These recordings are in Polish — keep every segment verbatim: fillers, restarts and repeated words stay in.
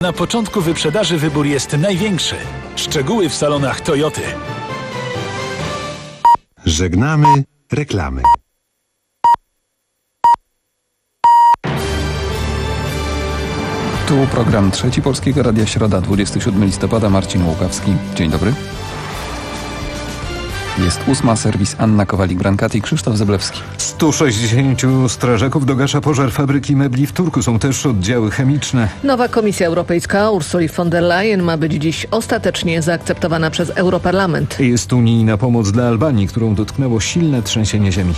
Na początku wyprzedaży wybór jest największy. Szczegóły w salonach Toyoty. Żegnamy reklamy. Tu program Trzeci Polskiego Radia, środa, dwudziestego siódmego listopada, Marcin Łukawski. Dzień dobry. Jest ósma, serwis Anna Kowalik-Brankati i Krzysztof Zeblewski. stu sześćdziesięciu strażaków dogasza pożar fabryki mebli w Turku. Są też oddziały chemiczne. Nowa Komisja Europejska Ursuli von der Leyen ma być dziś ostatecznie zaakceptowana przez Europarlament. Jest unijna pomoc dla Albanii, którą dotknęło silne trzęsienie ziemi.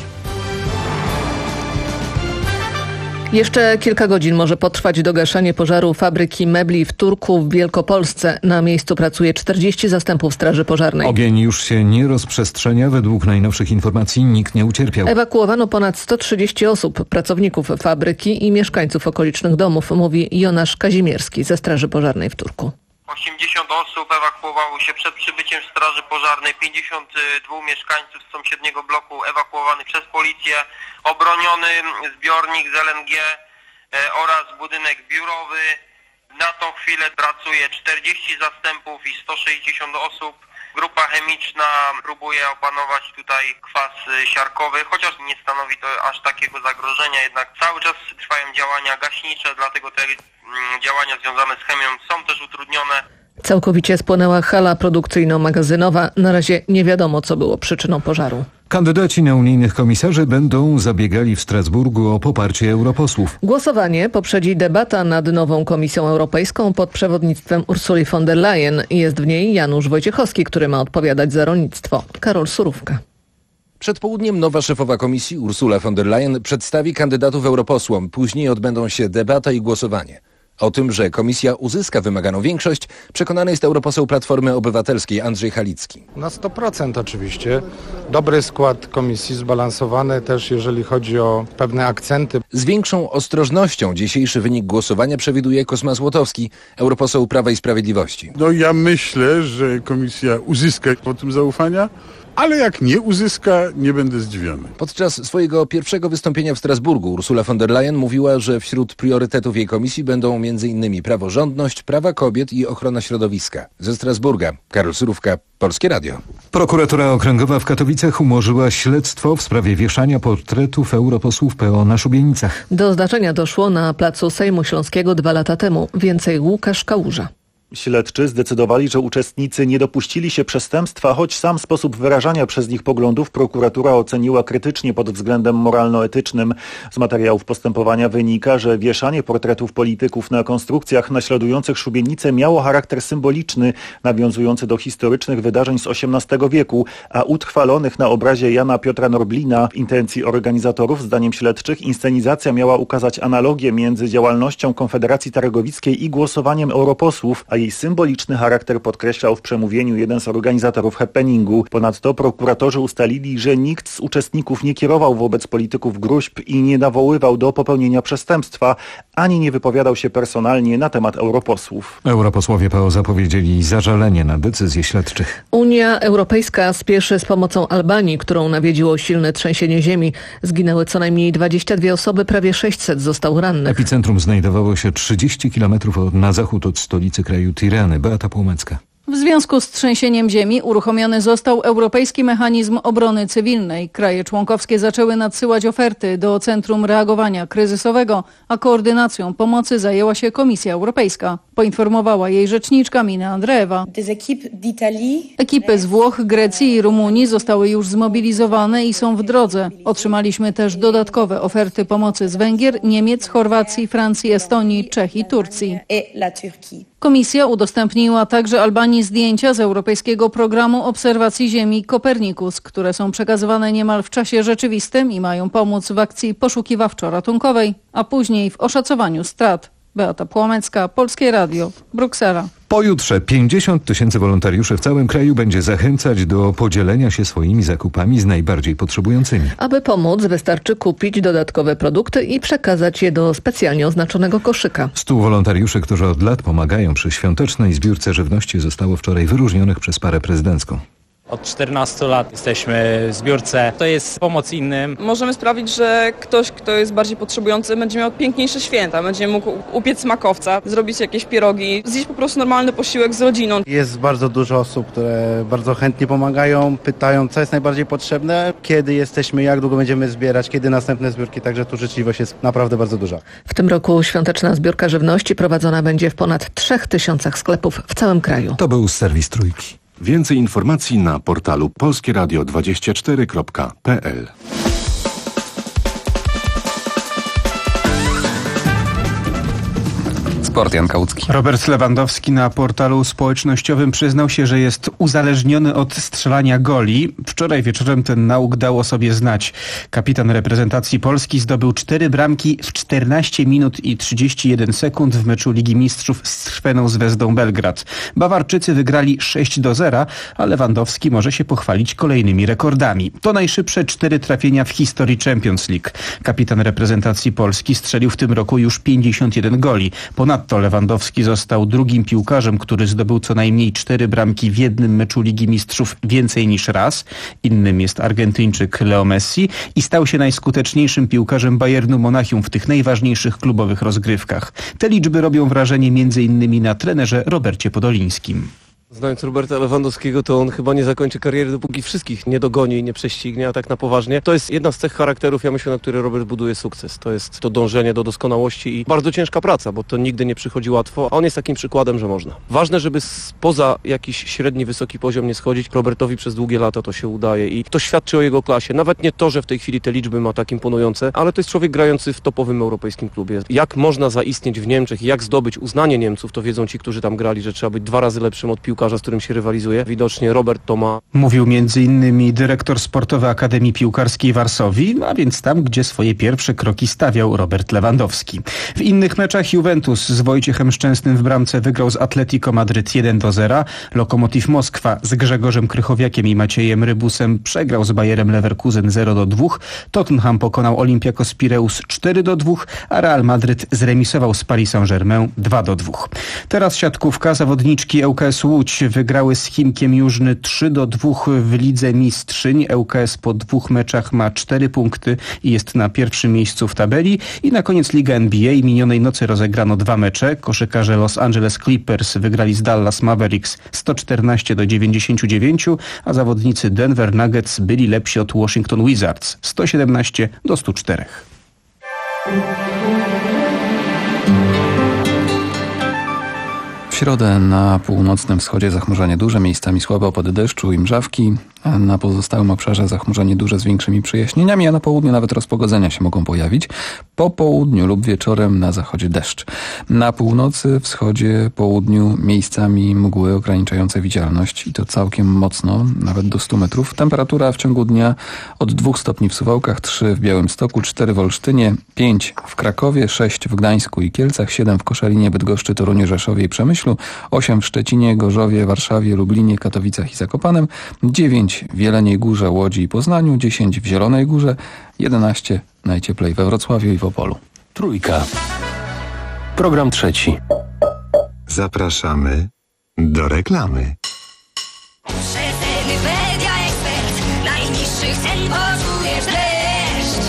Jeszcze kilka godzin może potrwać dogaszanie pożaru fabryki mebli w Turku w Wielkopolsce. Na miejscu pracuje czterdzieści zastępów straży pożarnej. Ogień już się nie rozprzestrzenia. Według najnowszych informacji nikt nie ucierpiał. Ewakuowano ponad sto trzydzieści osób, pracowników fabryki i mieszkańców okolicznych domów, mówi Jonasz Kazimierski ze Straży Pożarnej w Turku. osiemdziesiąt osób ewakuowało się przed przybyciem Straży Pożarnej, pięćdziesiąt dwóch mieszkańców z sąsiedniego bloku ewakuowanych przez policję, obroniony zbiornik z L N G e, oraz budynek biurowy. Na tą chwilę pracuje czterdzieści zastępów i sto sześćdziesiąt osób. Grupa chemiczna próbuje opanować tutaj kwas siarkowy, chociaż nie stanowi to aż takiego zagrożenia, jednak cały czas trwają działania gaśnicze, dlatego te działania związane z chemią są też utrudnione. Całkowicie spłonęła hala produkcyjno-magazynowa. Na razie nie wiadomo, co było przyczyną pożaru. Kandydaci na unijnych komisarzy będą zabiegali w Strasburgu o poparcie europosłów. Głosowanie poprzedzi debata nad nową Komisją Europejską pod przewodnictwem Ursuli von der Leyen. Jest w niej Janusz Wojciechowski, który ma odpowiadać za rolnictwo. Karol Surówka. Przed południem nowa szefowa komisji Ursula von der Leyen przedstawi kandydatów europosłom. Później odbędą się debata i głosowanie. O tym, że komisja uzyska wymaganą większość, przekonany jest europoseł Platformy Obywatelskiej Andrzej Halicki. Na sto procent oczywiście. Dobry skład komisji, zbalansowany też jeżeli chodzi o pewne akcenty. Z większą ostrożnością dzisiejszy wynik głosowania przewiduje Kosma Złotowski, europoseł Prawa i Sprawiedliwości. No ja myślę, że komisja uzyska wotum zaufania. Ale jak nie uzyska, nie będę zdziwiony. Podczas swojego pierwszego wystąpienia w Strasburgu Ursula von der Leyen mówiła, że wśród priorytetów jej komisji będą między innymi praworządność, prawa kobiet i ochrona środowiska. Ze Strasburga Karol Surówka, Polskie Radio. Prokuratura Okręgowa w Katowicach umorzyła śledztwo w sprawie wieszania portretów europosłów P O na szubienicach. Do zdarzenia doszło na placu Sejmu Śląskiego dwa lata temu. Więcej Łukasz Kałuża. Śledczy zdecydowali, że uczestnicy nie dopuścili się przestępstwa, choć sam sposób wyrażania przez nich poglądów prokuratura oceniła krytycznie pod względem moralno-etycznym. Z materiałów postępowania wynika, że wieszanie portretów polityków na konstrukcjach naśladujących szubienicę miało charakter symboliczny, nawiązujący do historycznych wydarzeń z osiemnastego wieku, a utrwalonych na obrazie Jana Piotra Norblina. W intencji organizatorów, zdaniem śledczych, inscenizacja miała ukazać analogię między działalnością Konfederacji Targowickiej i głosowaniem europosłów, a jej symboliczny charakter podkreślał w przemówieniu jeden z organizatorów happeningu. Ponadto prokuratorzy ustalili, że nikt z uczestników nie kierował wobec polityków gróźb i nie nawoływał do popełnienia przestępstwa, ani nie wypowiadał się personalnie na temat europosłów. Europosłowie P O zapowiedzieli zażalenie na decyzję śledczych. Unia Europejska spieszy z pomocą Albanii, którą nawiedziło silne trzęsienie ziemi. Zginęły co najmniej dwadzieścia dwie osoby, prawie sześćset zostało rannych. Epicentrum znajdowało się trzydzieści kilometrów na zachód od stolicy kraju Tirany. Beata Półmecka. W związku z trzęsieniem ziemi uruchomiony został Europejski Mechanizm Obrony Cywilnej. Kraje członkowskie zaczęły nadsyłać oferty do Centrum Reagowania Kryzysowego, a koordynacją pomocy zajęła się Komisja Europejska. Poinformowała jej rzeczniczka Mina Andreewa. Ekipy z Włoch, Grecji i Rumunii zostały już zmobilizowane i są w drodze. Otrzymaliśmy też dodatkowe oferty pomocy z Węgier, Niemiec, Chorwacji, Francji, Estonii, Czech i Turcji. Komisja udostępniła także Albanii zdjęcia z europejskiego programu obserwacji Ziemi Copernicus, które są przekazywane niemal w czasie rzeczywistym i mają pomóc w akcji poszukiwawczo-ratunkowej, a później w oszacowaniu strat. Beata Płomecka, Polskie Radio, Bruksela. Pojutrze pięćdziesiąt tysięcy wolontariuszy w całym kraju będzie zachęcać do podzielenia się swoimi zakupami z najbardziej potrzebującymi. Aby pomóc, wystarczy kupić dodatkowe produkty i przekazać je do specjalnie oznaczonego koszyka. Stu wolontariuszy, którzy od lat pomagają przy świątecznej zbiórce żywności, zostało wczoraj wyróżnionych przez parę prezydencką. Od czternastu lat jesteśmy w zbiórce. To jest pomoc innym. Możemy sprawić, że ktoś, kto jest bardziej potrzebujący, będzie miał piękniejsze święta. Będzie mógł upiec smakowca, zrobić jakieś pierogi, zjeść po prostu normalny posiłek z rodziną. Jest bardzo dużo osób, które bardzo chętnie pomagają, pytają, co jest najbardziej potrzebne, kiedy jesteśmy, jak długo będziemy zbierać, kiedy następne zbiórki, także tu życzliwość jest naprawdę bardzo duża. W tym roku świąteczna zbiórka żywności prowadzona będzie w ponad trzech tysiącach sklepów w całym kraju. To był serwis Trójki. Więcej informacji na portalu polskie radio dwadzieścia cztery kropka p l. Sport, Jan Kałucki. Robert Lewandowski na portalu społecznościowym przyznał się, że jest uzależniony od strzelania goli. Wczoraj wieczorem ten nauk dał o sobie znać. Kapitan reprezentacji Polski zdobył cztery bramki w czternaście minut i trzydzieści jeden sekund w meczu Ligi Mistrzów z Crveną Zvezdą Belgrad. Bawarczycy wygrali sześć do zera, a Lewandowski może się pochwalić kolejnymi rekordami. To najszybsze cztery trafienia w historii Champions League. Kapitan reprezentacji Polski strzelił w tym roku już pięćdziesiąt jeden goli. Ponadto Lewandowski został drugim piłkarzem, który zdobył co najmniej cztery bramki w jednym meczu Ligi Mistrzów więcej niż raz. Innym jest Argentyńczyk Leo Messi i stał się najskuteczniejszym piłkarzem Bayernu Monachium w tych najważniejszych klubowych rozgrywkach. Te liczby robią wrażenie między innymi na trenerze Robercie Podolińskim. Znając Roberta Lewandowskiego, to on chyba nie zakończy kariery, dopóki wszystkich nie dogoni i nie prześcignie, a tak na poważnie. To jest jedna z cech charakterów, ja myślę, na które Robert buduje sukces. To jest to dążenie do doskonałości i bardzo ciężka praca, bo to nigdy nie przychodzi łatwo, a on jest takim przykładem, że można. Ważne, żeby spoza jakiś średni, wysoki poziom nie schodzić. Robertowi przez długie lata to się udaje i to świadczy o jego klasie. Nawet nie to, że w tej chwili te liczby ma tak imponujące, ale to jest człowiek grający w topowym europejskim klubie. Jak można zaistnieć w Niemczech i jak zdobyć uznanie Niemców, to wiedzą ci, którzy tam grali, że trzeba być dwa razy lepszym od piłkarza, z którym się rywalizuje. Widocznie Robert to ma. Mówił między innymi dyrektor sportowy Akademii Piłkarskiej Warszawi, a więc tam, gdzie swoje pierwsze kroki stawiał Robert Lewandowski. W innych meczach Juventus z Wojciechem Szczęsnym w bramce wygrał z Atletico Madryt jeden do zera. Lokomotiv Moskwa z Grzegorzem Krychowiakiem i Maciejem Rybusem przegrał z Bayerem Leverkusen zero do dwóch. Tottenham pokonał Olympiakos Pireus cztery do dwóch, a Real Madryt zremisował z Paris Saint-Germain dwa do dwóch. Teraz siatkówka. Zawodniczki ŁKS Łódź wygrały z Chimkiem Jużny trzy do dwóch w Lidze Mistrzyń. ŁKS po dwóch meczach ma cztery punkty i jest na pierwszym miejscu w tabeli. I na koniec Liga N B A. Minionej nocy rozegrano dwa mecze. Koszykarze Los Angeles Clippers wygrali z Dallas Mavericks sto czternaście do dziewięćdziesięciu dziewięciu, a zawodnicy Denver Nuggets byli lepsi od Washington Wizards sto siedemnaście do stu czterech. W środę na północnym wschodzie zachmurzenie duże, miejscami słabe opady deszczu i mrzawki. Na pozostałym obszarze zachmurzenie duże z większymi przejaśnieniami, a na południu nawet rozpogodzenia się mogą pojawić. Po południu lub wieczorem na zachodzie deszcz. Na północy, wschodzie, południu miejscami mgły ograniczające widzialność i to całkiem mocno, nawet do stu metrów. Temperatura w ciągu dnia od dwóch stopni w Suwałkach, trzy w Białymstoku, cztery w Olsztynie, pięć w Krakowie, sześć w Gdańsku i Kielcach, siedem w Koszalinie, Bydgoszczy, Toruniu, Rzeszowie i Przemyślu, osiem w Szczecinie, Gorzowie, Warszawie, Lublinie, Katowicach i Zakopanem, dziewięć w Jeleniej Górze, Łodzi i Poznaniu, dziesięć w Zielonej Górze, jedenaście najcieplej we Wrocławiu i w Opolu. Trójka. Program trzeci. Zapraszamy do reklamy. Przeceny Media Expert. Najniższych cen poczujesz dreszcz.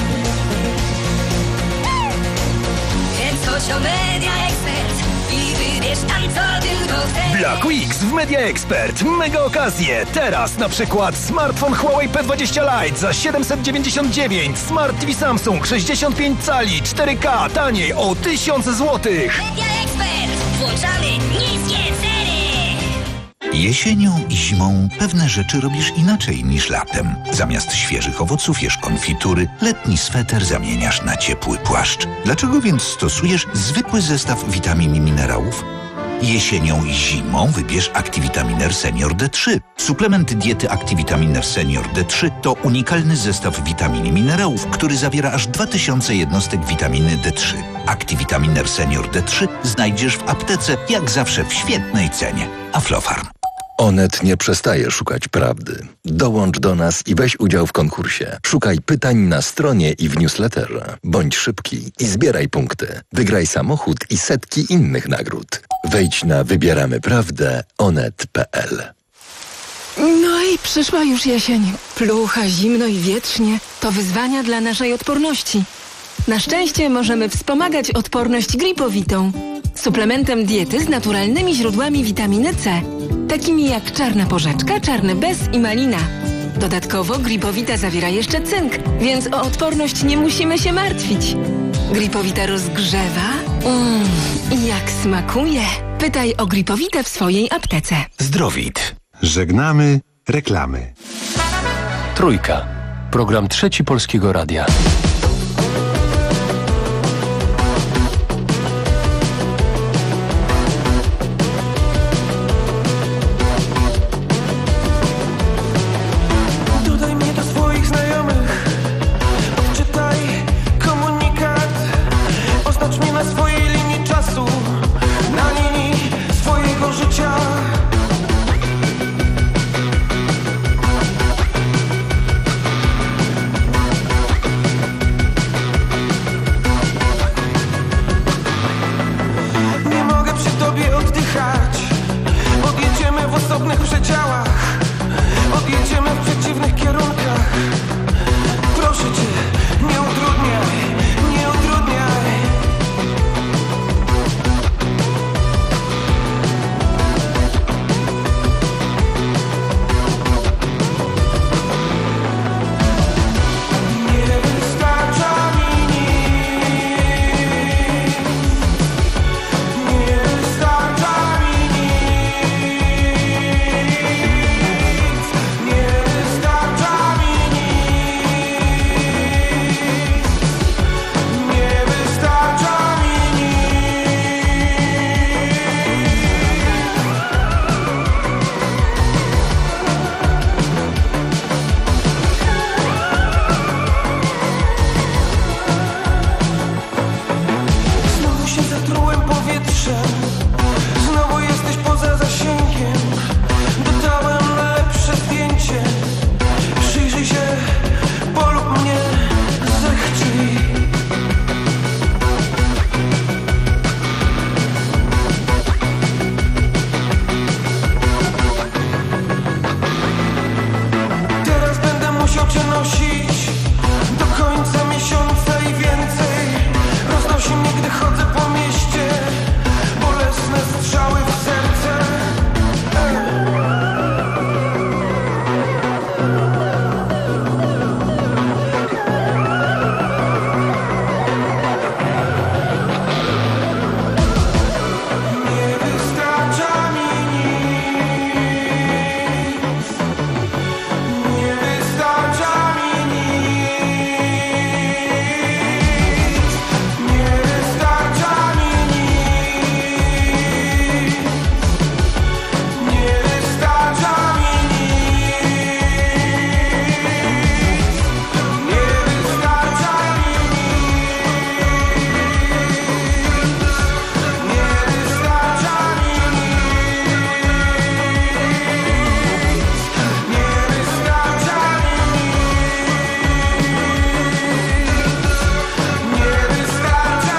Więc chodź do Media Expert i wybierz tam, co tylko chcesz. Black Weeks w Media Expert. Mega okazje. Teraz na przykład smartfon Huawei P dwadzieścia Lite za siedemset dziewięćdziesiąt dziewięć. Smart T V Samsung sześćdziesiąt pięć cali cztery K taniej o tysiąc złotych. Media Expert. Włączamy niskie ceny. Jesienią i zimą pewne rzeczy robisz inaczej niż latem. Zamiast świeżych owoców jesz konfitury, letni sweter zamieniasz na ciepły płaszcz. Dlaczego więc stosujesz zwykły zestaw witamin i minerałów? Jesienią i zimą wybierz Activitaminer Senior D trzy. Suplement diety Activitaminer Senior D trzy to unikalny zestaw witamin i minerałów, który zawiera aż dwa tysiące jednostek witaminy D trzy. Activitaminer Senior D trzy znajdziesz w aptece, jak zawsze w świetnej cenie. Aflofarm. Onet nie przestaje szukać prawdy. Dołącz do nas i weź udział w konkursie. Szukaj pytań na stronie i w newsletterze. Bądź szybki i zbieraj punkty. Wygraj samochód i setki innych nagród. Wejdź na wybieramy prawdę onet kropka p l. No i I przyszła już jesień. Plucha, zimno i wietrznie to wyzwania dla naszej odporności. Na szczęście możemy wspomagać odporność gripowitą. Suplementem diety z naturalnymi źródłami witaminy C, takimi jak czarna porzeczka, czarny bez i malina. Dodatkowo gripowita zawiera jeszcze cynk, więc o odporność nie musimy się martwić. Gripowita rozgrzewa. Mmm, i jak smakuje. Pytaj o gripowitę w swojej aptece. Zdrowit. Żegnamy reklamy. Trójka. Program Trzeci Polskiego Radia. Dodaj mnie do swoich znajomych. Odczytaj komunikat. Oznacz mnie na swojej linii czasu. Na linii swojego życia. Nie mogę przy tobie oddychać. Odjedziemy w osobnych przedziałach. Odjedziemy w przeciwnych kierunkach. Proszę cię, nie utrudniaj, nie utrudniaj. Nie wystarcza mi nic. Nie wystarcza mi nic. Nie wystarcza mi nic. Nie wystarcza mi Znowu się zatrułem powietrzem. Znowu jesteś poza zasięgiem. Dodałem lepsze zdjęcie. Przyjrzyj się, polub mnie, zechcij. Teraz będę musiał cię nosić do końca miesiąca i więcej. Roznosi mnie, gdy chodzę po mieście. Bolesne strzały w serce. Nie wystarcza mi nic. Nie wystarcza mi nic. Nie wystarcza mi nic. Nie wystarcza mi nic. Nie wystarcza mi nic. Nie wystarcza mi nic. Nie wystarcza mi nic. Nie wystarcza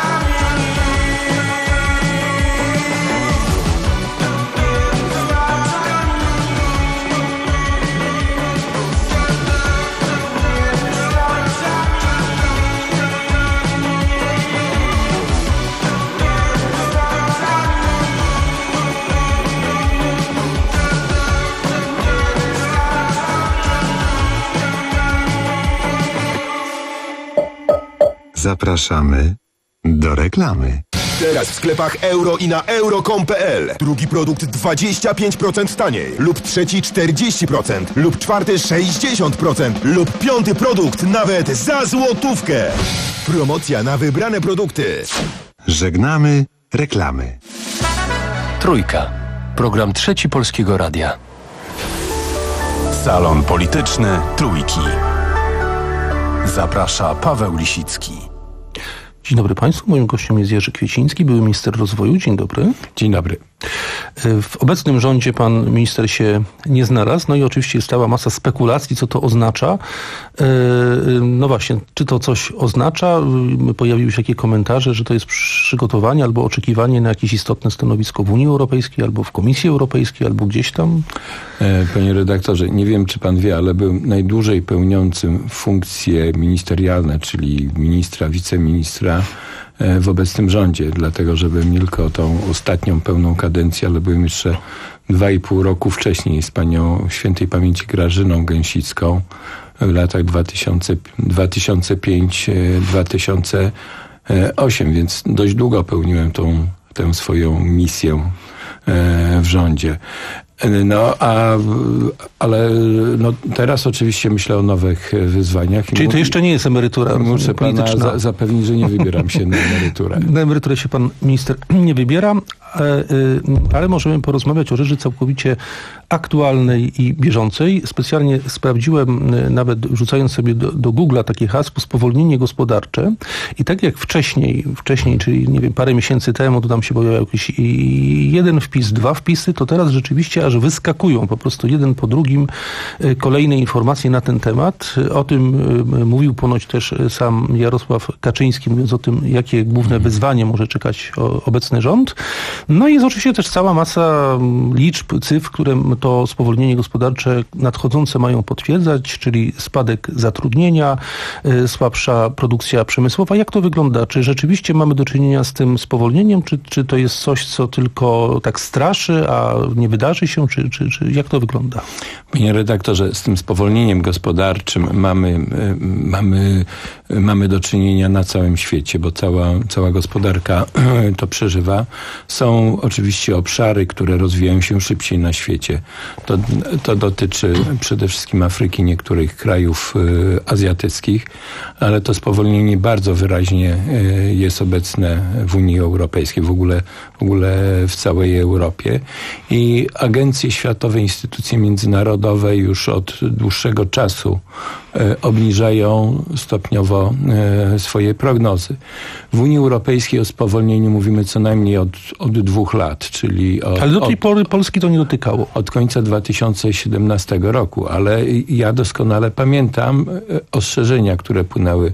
Zapraszamy do reklamy. Teraz w sklepach euro i na euro kropka com kropka pe el. Drugi produkt dwadzieścia pięć procent taniej. Lub trzeci czterdzieści procent. Lub czwarty sześćdziesiąt procent. Lub piąty produkt nawet za złotówkę. Promocja na wybrane produkty. Żegnamy reklamy. Trójka. Program Trzeci Polskiego Radia. Salon polityczny Trójki. Zaprasza Paweł Lisicki. Dzień dobry Państwu. Moim gościem jest Jerzy Kwieciński, były minister rozwoju. Dzień dobry. Dzień dobry. W obecnym rządzie pan minister się nie znalazł, no i oczywiście jest cała masa spekulacji, co to oznacza. No właśnie, czy to coś oznacza? Pojawiły się takie komentarze, że to jest przygotowanie albo oczekiwanie na jakieś istotne stanowisko w Unii Europejskiej, albo w Komisji Europejskiej, albo gdzieś tam. Panie redaktorze, nie wiem, czy pan wie, ale był najdłużej pełniącym funkcje ministerialne, czyli ministra, wiceministra w obecnym rządzie, dlatego że byłem nie tylko tą ostatnią pełną kadencję, ale byłem jeszcze dwa i pół roku wcześniej z panią świętej pamięci Grażyną Gęsicką w latach dwa tysiące piąty do dwa tysiące ósmego, więc dość długo pełniłem tą, tę swoją misję w rządzie. No, a, ale no, teraz oczywiście myślę o nowych wyzwaniach. Czyli to jeszcze nie jest emerytura Muszę polityczna. pana za, zapewnić, że nie wybieram się na emeryturę. Na emeryturę się pan minister nie wybiera, ale, ale możemy porozmawiać o rzeczy całkowicie aktualnej i bieżącej. Specjalnie sprawdziłem, nawet wrzucając sobie do, do Google'a takie hasło spowolnienie gospodarcze i tak jak wcześniej, wcześniej, czyli nie wiem, parę miesięcy temu, to tam się pojawiał jakiś jeden wpis, dwa wpisy, to teraz rzeczywiście aż wyskakują po prostu jeden po drugim kolejne informacje na ten temat. O tym mówił ponoć też sam Jarosław Kaczyński, mówiąc o tym, jakie główne wyzwanie może czekać obecny rząd. No i jest oczywiście też cała masa liczb, cyfr, które to spowolnienie gospodarcze nadchodzące mają potwierdzać, czyli spadek zatrudnienia, słabsza produkcja przemysłowa. Jak to wygląda? Czy rzeczywiście mamy do czynienia z tym spowolnieniem, czy, czy to jest coś, co tylko tak straszy, a nie wydarzy się, czy, czy, czy jak to wygląda? Panie redaktorze, z tym spowolnieniem gospodarczym mamy, mamy, mamy do czynienia na całym świecie, bo cała, cała gospodarka to przeżywa. Są oczywiście obszary, które rozwijają się szybciej na świecie. To, to dotyczy przede wszystkim Afryki, niektórych krajów y, azjatyckich, ale to spowolnienie bardzo wyraźnie y, jest obecne w Unii Europejskiej, w ogóle, w ogóle w całej Europie. I agencje światowe, instytucje międzynarodowe już od dłuższego czasu y, obniżają stopniowo y, swoje prognozy. W Unii Europejskiej o spowolnieniu mówimy co najmniej od, od dwóch lat, czyli od, ale do tej od, pory Polski to nie dotykało. Od końca dwa tysiące siedemnastego roku, ale ja doskonale pamiętam ostrzeżenia, które płynęły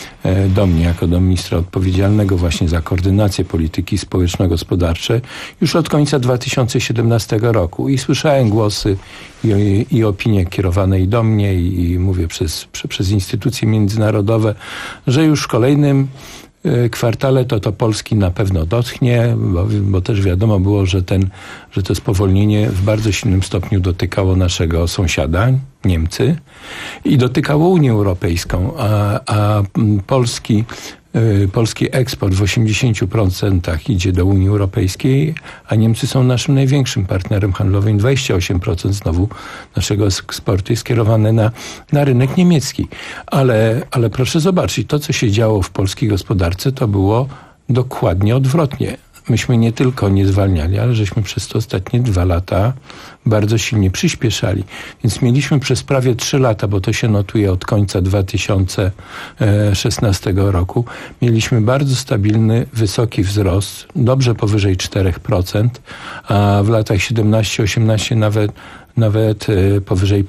do mnie jako do ministra odpowiedzialnego właśnie za koordynację polityki społeczno-gospodarczej już od końca dwa tysiące siedemnastego roku i słyszałem głosy i, i opinie kierowane i do mnie i, i mówię przez, przez, przez instytucje międzynarodowe, że już w kolejnym kwartale to to Polski na pewno dotknie, bo, bo też wiadomo było, że, ten, że to spowolnienie w bardzo silnym stopniu dotykało naszego sąsiada, Niemcy, i dotykało Unię Europejską, a, a Polski, y, polski eksport w osiemdziesięciu procentach idzie do Unii Europejskiej, a Niemcy są naszym największym partnerem handlowym. dwadzieścia osiem procent znowu naszego eksportu jest skierowane na, na rynek niemiecki. Ale, ale proszę zobaczyć, to co się działo w polskiej gospodarce, to było dokładnie odwrotnie. Myśmy nie tylko nie zwalniali, ale żeśmy przez te ostatnie dwa lata bardzo silnie przyspieszali. Więc mieliśmy przez prawie trzy lata, bo to się notuje od końca dwa tysiące szesnastego roku, mieliśmy bardzo stabilny, wysoki wzrost, dobrze powyżej czterech procent, a w latach siedemnaście osiemnaście nawet nawet powyżej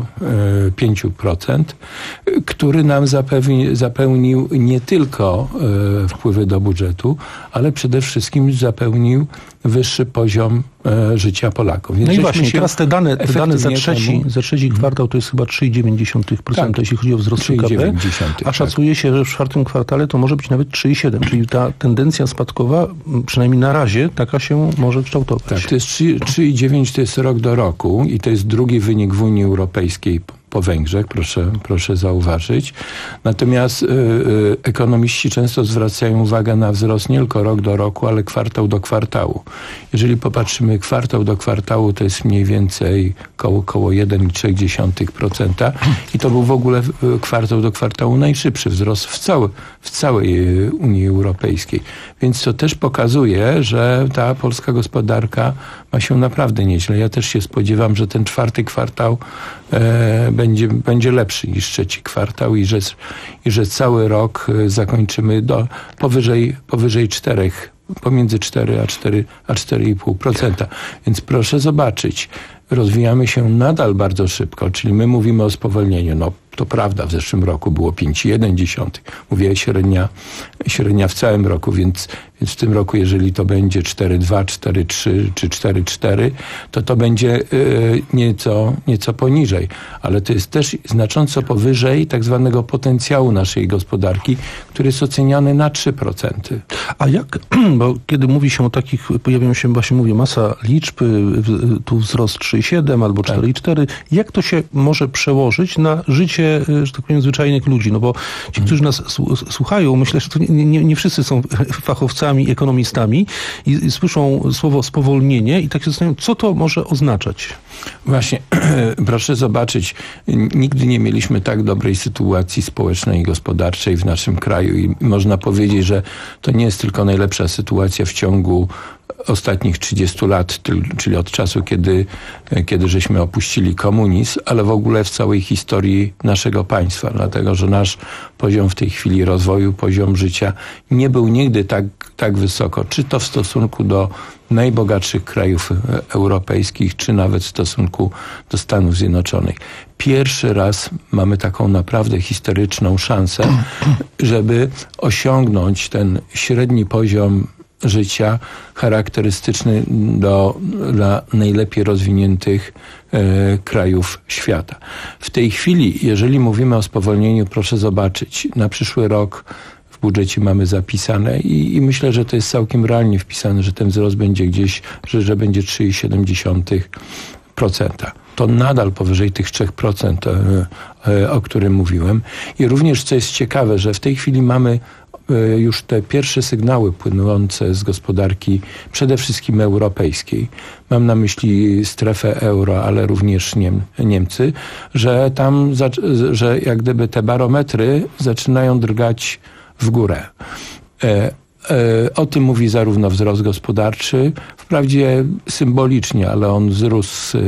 pięciu procent, który nam zapewni, zapełnił nie tylko wpływy do budżetu, ale przede wszystkim zapełnił wyższy poziom życia Polaków. Więc no i właśnie, teraz te dane, te dane za, trzeci, temu... za trzeci kwartał to jest chyba trzy przecinek dziewięć procent, tak, jeśli chodzi o wzrost P K B, a szacuje się, że w czwartym kwartale to może być nawet trzy przecinek siedem, czyli ta tendencja spadkowa, przynajmniej na razie, taka się może kształtować. Tak, to jest trzy przecinek dziewięć, to jest rok do roku i to jest drugi wynik w Unii Europejskiej po Węgrzech, proszę, proszę zauważyć. Natomiast y, y, ekonomiści często zwracają uwagę na wzrost nie tylko rok do roku, ale kwartał do kwartału. Jeżeli popatrzymy kwartał do kwartału, to jest mniej więcej koło, koło jeden przecinek trzy procent i to był w ogóle kwartał do kwartału najszybszy wzrost w, cały, w całej Unii Europejskiej. Więc to też pokazuje, że ta polska gospodarka ma się naprawdę nieźle. Ja też się spodziewam, że ten czwarty kwartał e, będzie, będzie lepszy niż trzeci kwartał i że, i że cały rok zakończymy do powyżej, powyżej czterech pomiędzy cztery a cztery a cztery i pół procent. Więc proszę zobaczyć, rozwijamy się nadal bardzo szybko, czyli my mówimy o spowolnieniu. No to prawda, w zeszłym roku było pięć przecinek jeden. Mówię średnia, średnia w całym roku, więc, więc w tym roku, jeżeli to będzie cztery przecinek dwa, cztery przecinek trzy czy cztery przecinek cztery, to to będzie y, nieco, nieco poniżej. Ale to jest też znacząco powyżej tak zwanego potencjału naszej gospodarki, który jest oceniany na trzy procent. A jak, bo kiedy mówi się o takich, pojawiają się właśnie, mówię, masa liczb, tu wzrost trzy przecinek siedem albo cztery przecinek cztery, jak to się może przełożyć na życie, że tak powiem, zwyczajnych ludzi? No bo ci, którzy nas słuchają, myślę, że to nie, nie, nie wszyscy są fachowcami, ekonomistami i, i słyszą słowo spowolnienie i tak się zastanawiają, co to może oznaczać? Właśnie, proszę zobaczyć, nigdy nie mieliśmy tak dobrej sytuacji społecznej i gospodarczej w naszym kraju i można powiedzieć, że to nie jest tylko najlepsza sytuacja w ciągu ostatnich trzydziestu lat, czyli od czasu, kiedy, kiedy żeśmy opuścili komunizm, ale w ogóle w całej historii naszego państwa, dlatego że nasz poziom w tej chwili rozwoju, poziom życia nie był nigdy tak, tak wysoko, czy to w stosunku do najbogatszych krajów europejskich, czy nawet w stosunku do Stanów Zjednoczonych. Pierwszy raz mamy taką naprawdę historyczną szansę, żeby osiągnąć ten średni poziom życia charakterystyczny do, dla najlepiej rozwiniętych e, krajów świata. W tej chwili, jeżeli mówimy o spowolnieniu, proszę zobaczyć, na przyszły rok w budżecie mamy zapisane i, i myślę, że to jest całkiem realnie wpisane, że ten wzrost będzie gdzieś, że, że będzie trzy przecinek siedem procent. To nadal powyżej tych trzy procent, e, o którym mówiłem. I również, co jest ciekawe, że w tej chwili mamy już te pierwsze sygnały płynące z gospodarki przede wszystkim europejskiej. Mam na myśli strefę euro, ale również Niem, Niemcy, że tam, że jak gdyby te barometry zaczynają drgać w górę. E, O tym mówi zarówno wzrost gospodarczy, wprawdzie symbolicznie, ale on wzrósł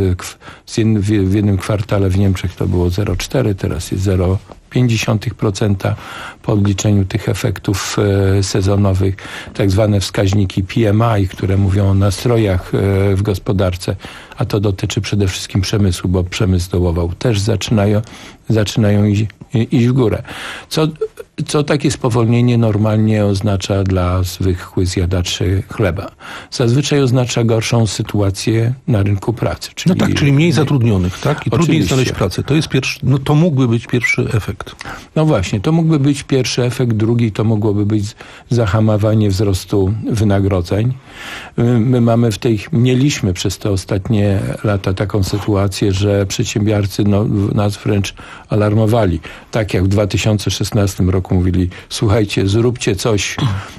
w jednym kwartale w Niemczech to było zero przecinek cztery, teraz jest zero przecinek pięć procent po odliczeniu tych efektów sezonowych, tak zwane wskaźniki P M I, które mówią o nastrojach w gospodarce, a to dotyczy przede wszystkim przemysłu, bo przemysł dołował, też zaczynają, zaczynają iść, iść w górę. Co, co takie spowolnienie normalnie oznacza dla zwykłych zjadaczy chleba? Zazwyczaj oznacza gorszą sytuację na rynku pracy. Czyli, no tak, czyli mniej zatrudnionych, tak? I trudniej znaleźć pracę. To jest pierwszy, no to mógłby być pierwszy efekt. No właśnie, to mógłby być pierwszy efekt. Drugi to mogłoby być zahamowanie wzrostu wynagrodzeń. My mamy w tej, mieliśmy przez te ostatnie lata taką sytuację, że przedsiębiorcy no, nas wręcz alarmowali. Tak jak w dwa tysiące szesnastym roku mówili, słuchajcie, zróbcie coś,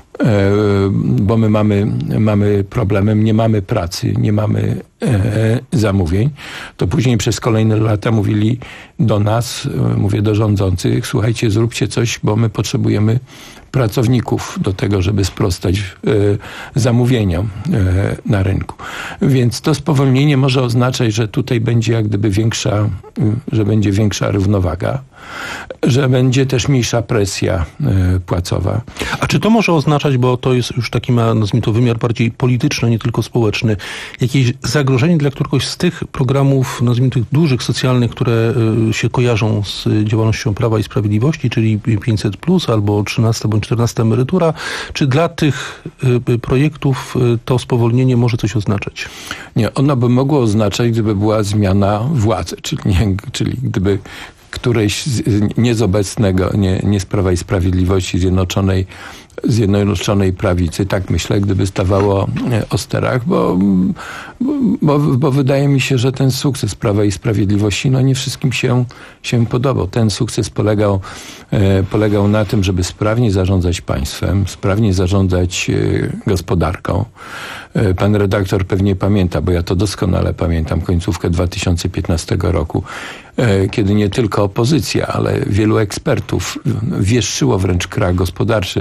bo my mamy, mamy problemy, nie mamy pracy, nie mamy e, zamówień, to później przez kolejne lata mówili do nas, mówię do rządzących, słuchajcie, zróbcie coś, bo my potrzebujemy pracowników do tego, żeby sprostać e, zamówieniom e, na rynku. Więc to spowolnienie może oznaczać, że tutaj będzie jak gdyby większa, że będzie większa równowaga, że będzie też mniejsza presja e, płacowa. A czy to może oznaczać, bo to jest już taki ma, nazwijmy to, wymiar bardziej polityczny, nie tylko społeczny, jakieś zagrożenie dla któregoś z tych programów, nazwijmy tych dużych, socjalnych, które y, się kojarzą z działalnością Prawa i Sprawiedliwości, czyli pięćset plus albo trzynasta bądź czternasta emerytura, czy dla tych y, projektów y, to spowolnienie może coś oznaczać? Nie, ono by mogło oznaczać, gdyby była zmiana władzy, czyli, nie, czyli gdyby którejś z, nie z obecnego, nie, nie z Prawa i Sprawiedliwości, Zjednoczonej, Zjednoczonej Prawicy, tak myślę, gdyby stawało o sterach, bo, bo, bo wydaje mi się, że ten sukces Prawa i Sprawiedliwości no nie wszystkim się, się podobał. Ten sukces polegał, e, polegał na tym, żeby sprawnie zarządzać państwem, sprawnie zarządzać e, gospodarką. E, pan redaktor pewnie pamięta, bo ja to doskonale pamiętam, końcówkę dwa tysiące piętnastego roku, e, kiedy nie tylko opozycja, ale wielu ekspertów wieszczyło wręcz krach gospodarczy. Nie no,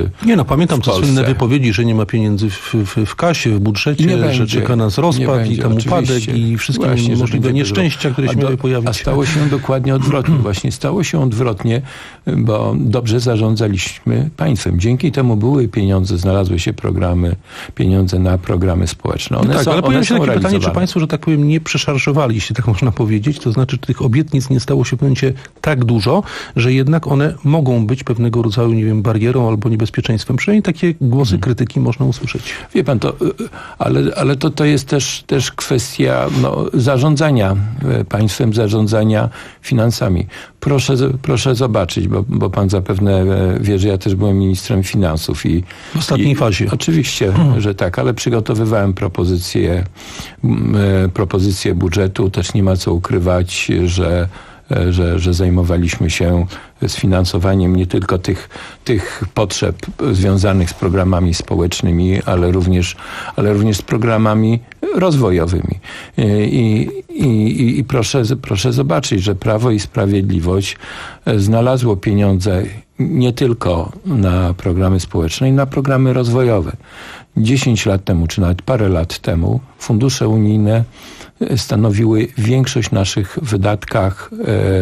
pamiętam w te Polsce. słynne wypowiedzi, że nie ma pieniędzy w, w, w kasie, w budżecie, Nie że będzie, czeka nas rozpad nie i będzie, tam upadek oczywiście. i wszystkie Właśnie, że możliwe będzie nieszczęścia, które się a do- miały pojawić. A stało się dokładnie odwrotnie. Właśnie stało się odwrotnie, bo dobrze zarządzaliśmy państwem. Dzięki temu były pieniądze, znalazły się programy, pieniądze na programy społeczne. One No tak, są, ale one pojawia się są takie pytanie, czy realizowane. państwo, że tak powiem, nie przeszarżowali, jeśli tak można powiedzieć, to znaczy, czy tych obietnic nie stało się w pewnym momencie tak dużo, że jednak one mogą być pewnego rodzaju, nie wiem, barierą albo niebezpieczeństwem. Przynajmniej takie głosy Hmm. krytyki można usłyszeć. Wie pan, to, ale, ale to, to jest też, też kwestia no, zarządzania e, państwem, zarządzania finansami. Proszę, proszę zobaczyć, bo, bo pan zapewne e, wie, że ja też byłem ministrem finansów i W ostatniej i, fazie. Oczywiście, że tak, ale przygotowywałem propozycje, m, e, propozycje budżetu. Też nie ma co ukrywać, że Że, że zajmowaliśmy się sfinansowaniem nie tylko tych, tych potrzeb związanych z programami społecznymi, ale również, ale również z programami rozwojowymi. I, i, i proszę, proszę zobaczyć, że Prawo i Sprawiedliwość znalazło pieniądze nie tylko na programy społeczne, i na programy rozwojowe. Dziesięć lat temu, czy nawet parę lat temu, fundusze unijne stanowiły większość naszych wydatkach,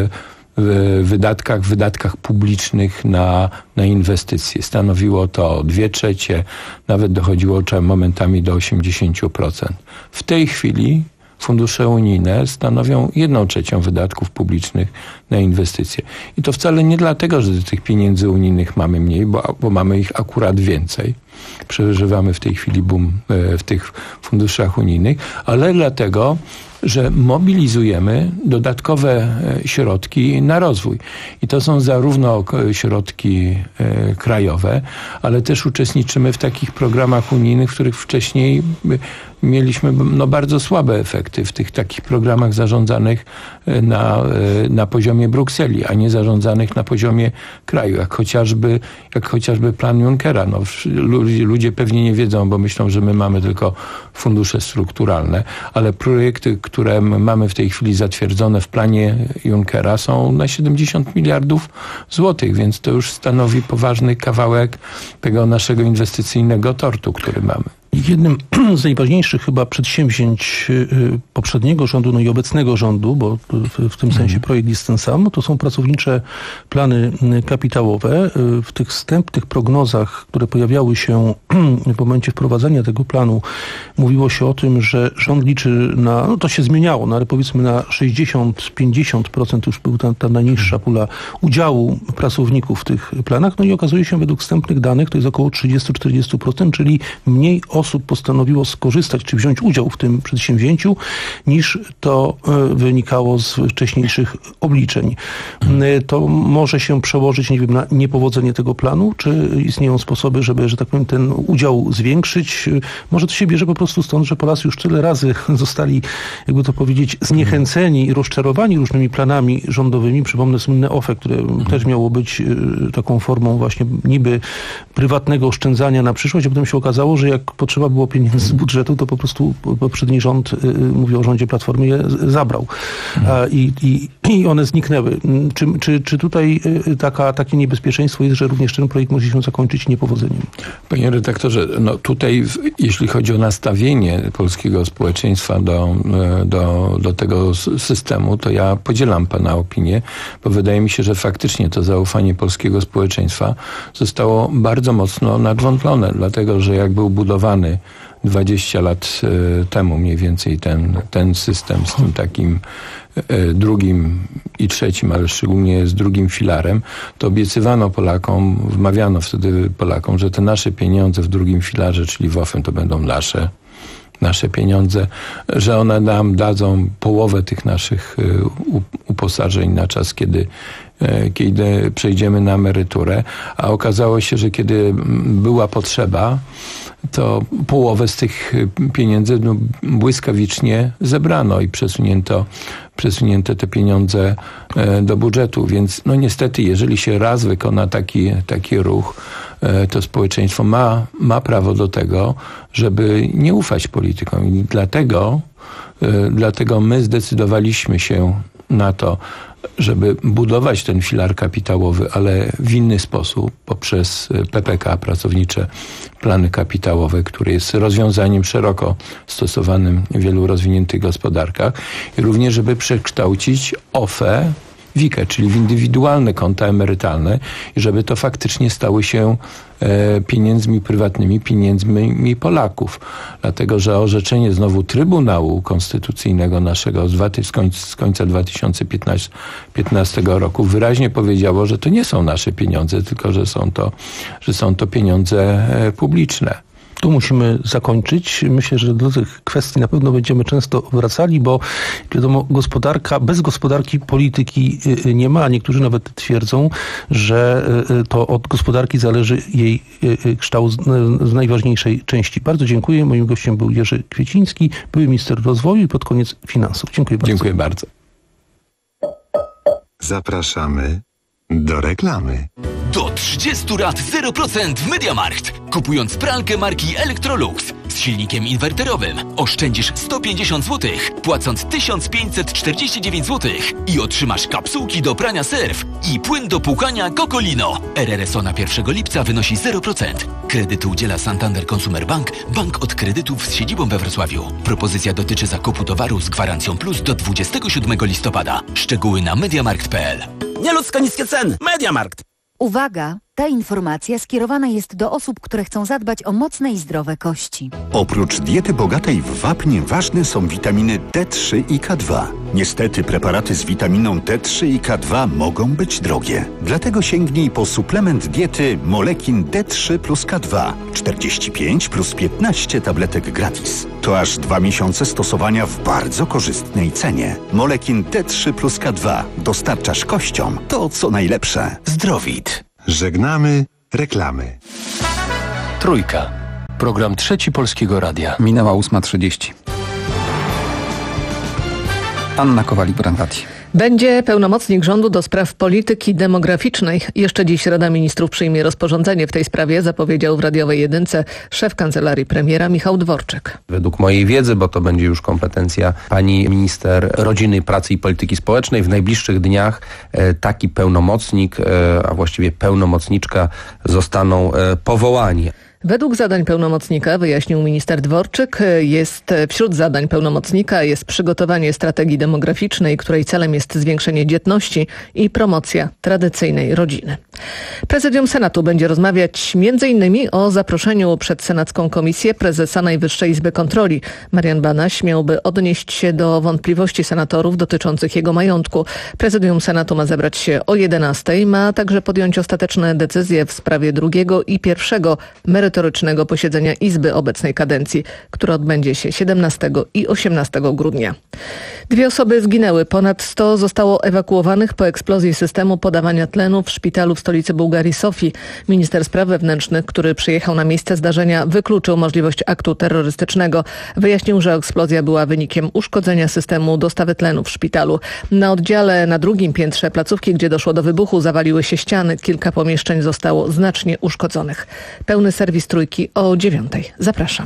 w wydatkach, wydatkach publicznych na, na inwestycje. Stanowiło to dwie trzecie, nawet dochodziło momentami do osiemdziesiąt procent. W tej chwili fundusze unijne stanowią jedną trzecią wydatków publicznych na inwestycje. I to wcale nie dlatego, że tych pieniędzy unijnych mamy mniej, bo, bo mamy ich akurat więcej. Przeżywamy w tej chwili boom w tych funduszach unijnych, ale dlatego, że mobilizujemy dodatkowe środki na rozwój. I to są zarówno środki krajowe, ale też uczestniczymy w takich programach unijnych, w których wcześniej mieliśmy no, bardzo słabe efekty, w tych takich programach zarządzanych na, na poziomie Brukseli, a nie zarządzanych na poziomie kraju, jak chociażby, jak chociażby plan Junckera. No, ludzie, ludzie pewnie nie wiedzą, bo myślą, że my mamy tylko fundusze strukturalne, ale projekty, które mamy w tej chwili zatwierdzone w planie Junckera, są na siedemdziesiąt miliardów złotych, więc to już stanowi poważny kawałek tego naszego inwestycyjnego tortu, który mamy. Jednym z najważniejszych chyba przedsięwzięć poprzedniego rządu, no i obecnego rządu, bo w, w tym sensie projekt jest ten sam, to są pracownicze plany kapitałowe. W tych wstępnych prognozach, które pojawiały się w momencie wprowadzenia tego planu, mówiło się o tym, że rząd liczy na, no to się zmieniało, no ale powiedzmy na sześćdziesiąt do pięćdziesięciu procent już była ta, ta najniższa pula udziału pracowników w tych planach. No i okazuje się według wstępnych danych, to jest około trzydzieści do czterdziestu procent, czyli mniej osób postanowiło skorzystać czy wziąć udział w tym przedsięwzięciu, niż to wynikało z wcześniejszych obliczeń. To może się przełożyć, nie wiem, na niepowodzenie tego planu, czy istnieją sposoby, żeby, że tak powiem, ten udział zwiększyć? Może to się bierze po prostu stąd, że Polacy już tyle razy zostali, jakby to powiedzieć, zniechęceni i rozczarowani różnymi planami rządowymi. Przypomnę słynne O F E, które też miało być taką formą właśnie niby prywatnego oszczędzania na przyszłość, a potem się okazało, że jak potrzeba było pieniędzy z budżetu, to po prostu poprzedni rząd, mówię o rządzie Platformy, je zabrał. I, i, i one zniknęły. Czy, czy, czy tutaj taka, takie niebezpieczeństwo jest, że również ten projekt może się zakończyć niepowodzeniem? Panie redaktorze, no tutaj jeśli chodzi o nastawienie polskiego społeczeństwa do, do, do tego systemu, to ja podzielam pana opinię, bo wydaje mi się, że faktycznie to zaufanie polskiego społeczeństwa zostało bardzo mocno nadwątlone, dlatego że jak był budowany dwadzieścia lat temu mniej więcej ten, ten system z tym takim drugim i trzecim, ale szczególnie z drugim filarem, to obiecywano Polakom, wmawiano wtedy Polakom, że te nasze pieniądze w drugim filarze, czyli w O F E, to będą nasze, nasze pieniądze, że one nam dadzą połowę tych naszych uposażeń na czas, kiedy kiedy przejdziemy na emeryturę, a okazało się, że kiedy była potrzeba, to połowę z tych pieniędzy no, błyskawicznie zebrano i przesunięto, przesunięto te pieniądze do budżetu. Więc no niestety, jeżeli się raz wykona taki, taki ruch, to społeczeństwo ma, ma prawo do tego, żeby nie ufać politykom. I dlatego, dlatego my zdecydowaliśmy się na to, żeby budować ten filar kapitałowy, ale w inny sposób, poprzez P P K, pracownicze plany kapitałowe, które jest rozwiązaniem szeroko stosowanym w wielu rozwiniętych gospodarkach i również, żeby przekształcić O F E w I K E, czyli w indywidualne konta emerytalne i żeby to faktycznie stały się e, pieniędzmi prywatnymi, pieniędzmi Polaków. Dlatego, że orzeczenie znowu Trybunału Konstytucyjnego naszego z, dwa, z, końca, z końca dwa tysiące piętnastego roku wyraźnie powiedziało, że to nie są nasze pieniądze, tylko że są to, że są to pieniądze e, publiczne. Tu musimy zakończyć. Myślę, że do tych kwestii na pewno będziemy często wracali, bo wiadomo, gospodarka, bez gospodarki polityki nie ma. Niektórzy nawet twierdzą, że to od gospodarki zależy jej kształt z najważniejszej części. Bardzo dziękuję. Moim gościem był Jerzy Kwieciński, były minister rozwoju i pod koniec finansów. Dziękuję bardzo. Dziękuję bardzo. Zapraszamy do reklamy. Do trzydziestu lat zero procent w MediaMarkt. Kupując pralkę marki Electrolux z silnikiem inwerterowym oszczędzisz sto pięćdziesiąt złotych, płacąc tysiąc pięćset czterdzieści dziewięć złotych i otrzymasz kapsułki do prania surf i płyn do płukania Cocolino. R R S O na pierwszego lipca wynosi zero procent. Kredyty udziela Santander Consumer Bank, bank od kredytów z siedzibą we Wrocławiu. Propozycja dotyczy zakupu towaru z gwarancją plus do dwudziestego siódmego listopada. Szczegóły na mediamarkt kropka p l. Nieludzko niskie ceny. MediaMarkt. Uwaga! Ta informacja skierowana jest do osób, które chcą zadbać o mocne i zdrowe kości. Oprócz diety bogatej w wapń ważne są witaminy D trzy i K dwa. Niestety preparaty z witaminą D trzy i K dwa mogą być drogie. Dlatego sięgnij po suplement diety Molekin D trzy plus K dwa. czterdzieści pięć plus piętnaście tabletek gratis. To aż dwa miesiące stosowania w bardzo korzystnej cenie. Molekin D trzy plus K dwa. Dostarczasz kościom to, co najlepsze. Zdrowit. Żegnamy reklamy. Trójka. Program Trzeci Polskiego Radia. Minęła ósma trzydzieści. Anna Kowalik-Branwati. Będzie pełnomocnik rządu do spraw polityki demograficznej. Jeszcze dziś Rada Ministrów przyjmie rozporządzenie w tej sprawie, zapowiedział w radiowej jedynce szef kancelarii premiera Michał Dworczyk. Według mojej wiedzy, bo to będzie już kompetencja pani minister rodziny, pracy i polityki społecznej, w najbliższych dniach taki pełnomocnik, a właściwie pełnomocniczka zostaną powołani. Według zadań pełnomocnika, wyjaśnił minister Dworczyk, jest wśród zadań pełnomocnika jest przygotowanie strategii demograficznej, której celem jest zwiększenie dzietności i promocja tradycyjnej rodziny. Prezydium Senatu będzie rozmawiać między innymi o zaproszeniu przed Senacką Komisję prezesa Najwyższej Izby Kontroli. Marian Banaś miałby odnieść się do wątpliwości senatorów dotyczących jego majątku. Prezydium Senatu ma zebrać się o jedenastej, ma także podjąć ostateczne decyzje w sprawie drugiego i pierwszego merytorycznego posiedzenia Izby obecnej kadencji, które odbędzie się siedemnastego i osiemnastego grudnia. Dwie osoby zginęły, ponad sto zostało ewakuowanych po eksplozji systemu podawania tlenu w szpitalu w stolicy Bułgarii Sofii. Minister spraw wewnętrznych, który przyjechał na miejsce zdarzenia, wykluczył możliwość aktu terrorystycznego. Wyjaśnił, że eksplozja była wynikiem uszkodzenia systemu dostawy tlenu w szpitalu. Na oddziale na drugim piętrze placówki, gdzie doszło do wybuchu, zawaliły się ściany. Kilka pomieszczeń zostało znacznie uszkodzonych. Pełny serwis Trójki o dziewiątej. Zapraszam.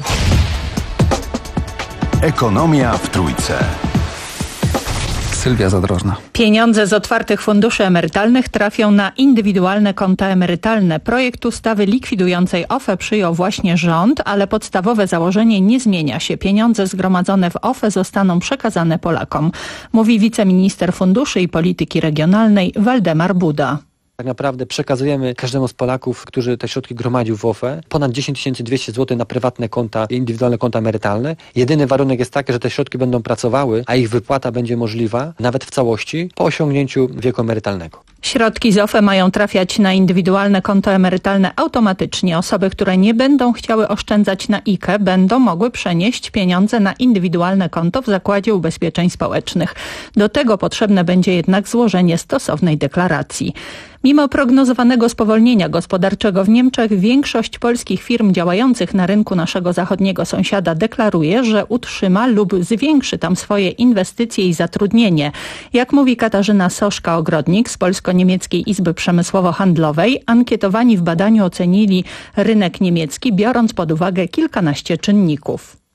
Ekonomia w Trójce. Sylwia Zadrożna. Pieniądze z otwartych funduszy emerytalnych trafią na indywidualne konta emerytalne. Projekt ustawy likwidującej O F E przyjął właśnie rząd, ale podstawowe założenie nie zmienia się. Pieniądze zgromadzone w O F E zostaną przekazane Polakom, mówi wiceminister funduszy i polityki regionalnej Waldemar Buda. Tak naprawdę przekazujemy każdemu z Polaków, którzy te środki gromadził w O F E, ponad dziesięć tysięcy dwieście złotych na prywatne konta, indywidualne konta emerytalne. Jedyny warunek jest taki, że te środki będą pracowały, a ich wypłata będzie możliwa nawet w całości po osiągnięciu wieku emerytalnego. Środki z O F E mają trafiać na indywidualne konto emerytalne automatycznie. Osoby, które nie będą chciały oszczędzać na I K E, będą mogły przenieść pieniądze na indywidualne konto w Zakładzie Ubezpieczeń Społecznych. Do tego potrzebne będzie jednak złożenie stosownej deklaracji. Mimo prognozowanego spowolnienia gospodarczego w Niemczech, większość polskich firm działających na rynku naszego zachodniego sąsiada deklaruje, że utrzyma lub zwiększy tam swoje inwestycje i zatrudnienie. Jak mówi Katarzyna Soszka-Ogrodnik z Polsko-Niemieckiej Izby Przemysłowo-Handlowej, ankietowani w badaniu ocenili rynek niemiecki, biorąc pod uwagę kilkanaście czynników.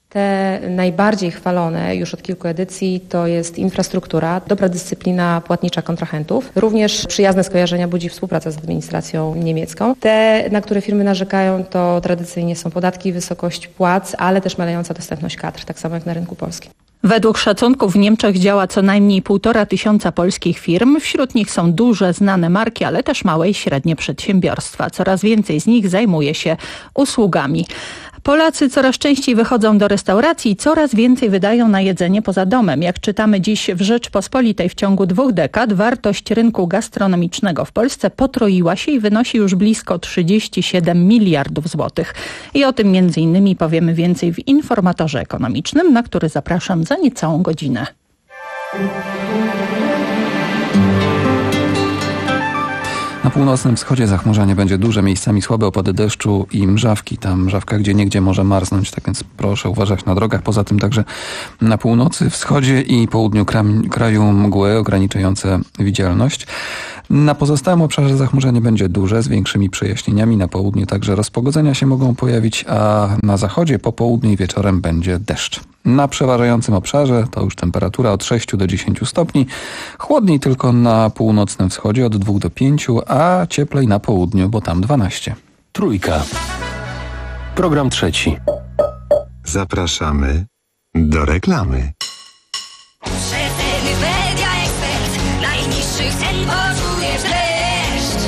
Te najbardziej chwalone już od kilku edycji to jest infrastruktura, dobra dyscyplina płatnicza kontrahentów. Również przyjazne skojarzenia budzi współpraca z administracją niemiecką. Te, na które firmy narzekają, to tradycyjnie są podatki, wysokość płac, ale też malejąca dostępność kadr, tak samo jak na rynku polskim. Według szacunków w Niemczech działa co najmniej półtora tysiąca polskich firm. Wśród nich są duże, znane marki, ale też małe i średnie przedsiębiorstwa. Coraz więcej z nich zajmuje się usługami. Polacy coraz częściej wychodzą do restauracji i coraz więcej wydają na jedzenie poza domem. Jak czytamy dziś w Rzeczpospolitej, w ciągu dwóch dekad wartość rynku gastronomicznego w Polsce potroiła się i wynosi już blisko trzydzieści siedem miliardów złotych. I o tym między innymi powiemy więcej w Informatorze Ekonomicznym, na który zapraszam za niecałą godzinę. Na północnym wschodzie zachmurzenie będzie duże, miejscami słabe opady deszczu i mrzawki. Tam mrzawka gdzie niegdzie może marznąć, tak więc proszę uważać na drogach. Poza tym także na północy, wschodzie i południu kraju mgły ograniczające widzialność. Na pozostałym obszarze zachmurzenie będzie duże, z większymi przejaśnieniami. Na południu także rozpogodzenia się mogą pojawić, a na zachodzie po południu i wieczorem będzie deszcz. Na przeważającym obszarze to już temperatura od sześciu do dziesięciu stopni. Chłodniej tylko na północnym wschodzie od dwóch do pięciu, a cieplej na południu, bo tam dwanaście. Trójka. Program trzeci. Zapraszamy do reklamy. Przeceny Media Expert. Najniższych cen poczujesz dreszcz.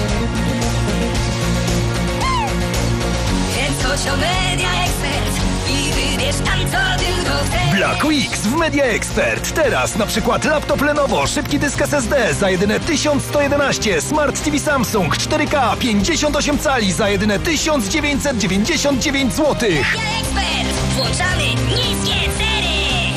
Więc chodź o Media Expert i wybierz tam co tylko chcesz. Black Weeks w Media Expert. Teraz na przykład laptop Lenovo, szybki dysk S S D za jedyne tysiąc sto jedenaście, Smart T V Samsung cztery K pięćdziesiąt osiem cali za jedyne tysiąc dziewięćset dziewięćdziesiąt dziewięć złotych. Media Expert. Włączamy niskie ceny.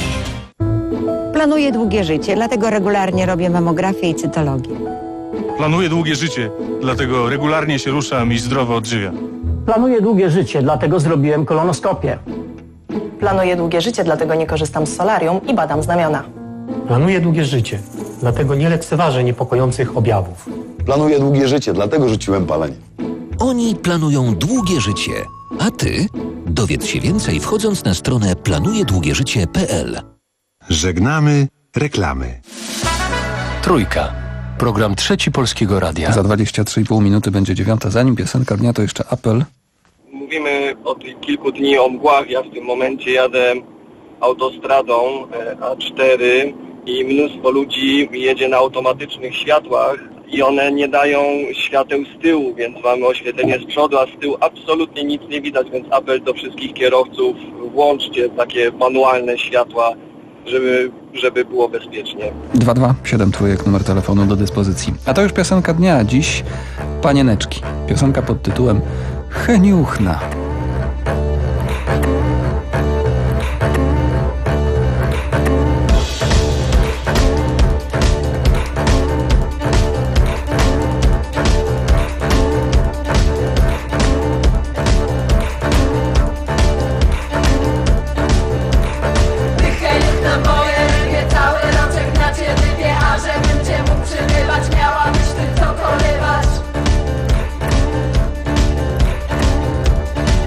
Planuję długie życie, dlatego regularnie robię mamografię i cytologię. Planuję długie życie, dlatego regularnie się ruszam i zdrowo odżywiam. Planuję długie życie, dlatego zrobiłem kolonoskopię. Planuję długie życie, dlatego nie korzystam z solarium i badam znamiona. Planuję długie życie, dlatego nie lekceważę niepokojących objawów. Planuję długie życie, dlatego rzuciłem palenie. Oni planują długie życie, a ty dowiedz się więcej wchodząc na stronę planuje długie życie kropka p l. Żegnamy reklamy. Trójka. Program Trzeci Polskiego Radia. Za dwadzieścia trzy i pół minuty będzie dziewiąta. Zanim piosenka dnia, to jeszcze apel. Mówimy od kilku dni o mgłach. Ja w tym momencie jadę autostradą A cztery i mnóstwo ludzi jedzie na automatycznych światłach i one nie dają świateł z tyłu, więc mamy oświetlenie z przodu, a z tyłu absolutnie nic nie widać, więc apel do wszystkich kierowców, włączcie takie manualne światła, żeby, żeby było bezpiecznie. dwa dwa siedem trójek, numer telefonu do dyspozycji. A to już piosenka dnia. Dziś Panieneczki. Piosenka pod tytułem Heniuchna. Miałabyś tylko korywać.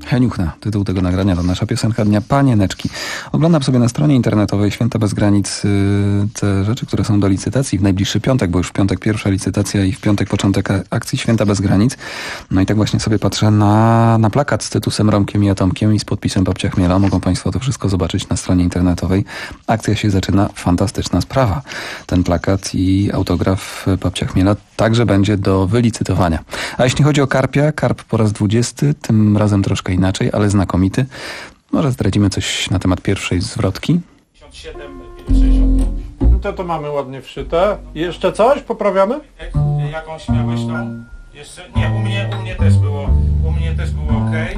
Heniuchna, tytuł tego nagrania, to nasza piosenka dnia, Panieneczki. Oglądam sobie na stronie internetowej Święta Bez Granic te rzeczy, które są do licytacji w najbliższy piątek, bo już w piątek pierwsza licytacja i w piątek początek akcji Święta Bez Granic. No i tak właśnie sobie patrzę na, na plakat z Tytusem, Romkiem i Atomkiem i z podpisem Babcia Chmiela. Mogą Państwo to wszystko zobaczyć na stronie internetowej. Akcja się zaczyna, fantastyczna sprawa. Ten plakat i autograf Babcia Chmiela także będzie do wylicytowania. A jeśli chodzi o Karpia, Karp po raz dwudziesty, tym razem troszkę inaczej, ale znakomity. Może zdradzimy coś na temat pierwszej zwrotki. No to to mamy ładnie wszyte. Jeszcze coś? Poprawiamy? Jakąś miałeś tą? Jeszcze? Nie, u mnie, u mnie też było, u mnie też było okej.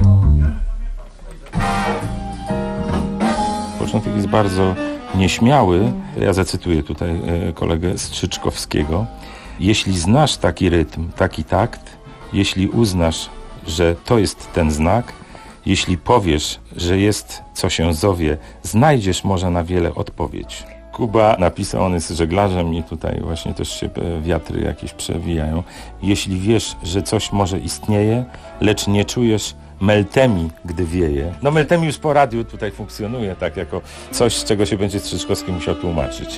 Początek jest bardzo nieśmiały. Ja zacytuję tutaj kolegę Strzyczkowskiego. Jeśli znasz taki rytm, taki takt, jeśli uznasz, że to jest ten znak, jeśli powiesz, że jest co się zowie, znajdziesz może na wiele odpowiedź. Kuba napisał, on jest żeglarzem i tutaj właśnie też się wiatry jakieś przewijają. Jeśli wiesz, że coś może istnieje, lecz nie czujesz meltemi, gdy wieje. No meltemi już po radiu tutaj funkcjonuje tak jako coś, z czego się będzie Strzyczkowski musiał tłumaczyć.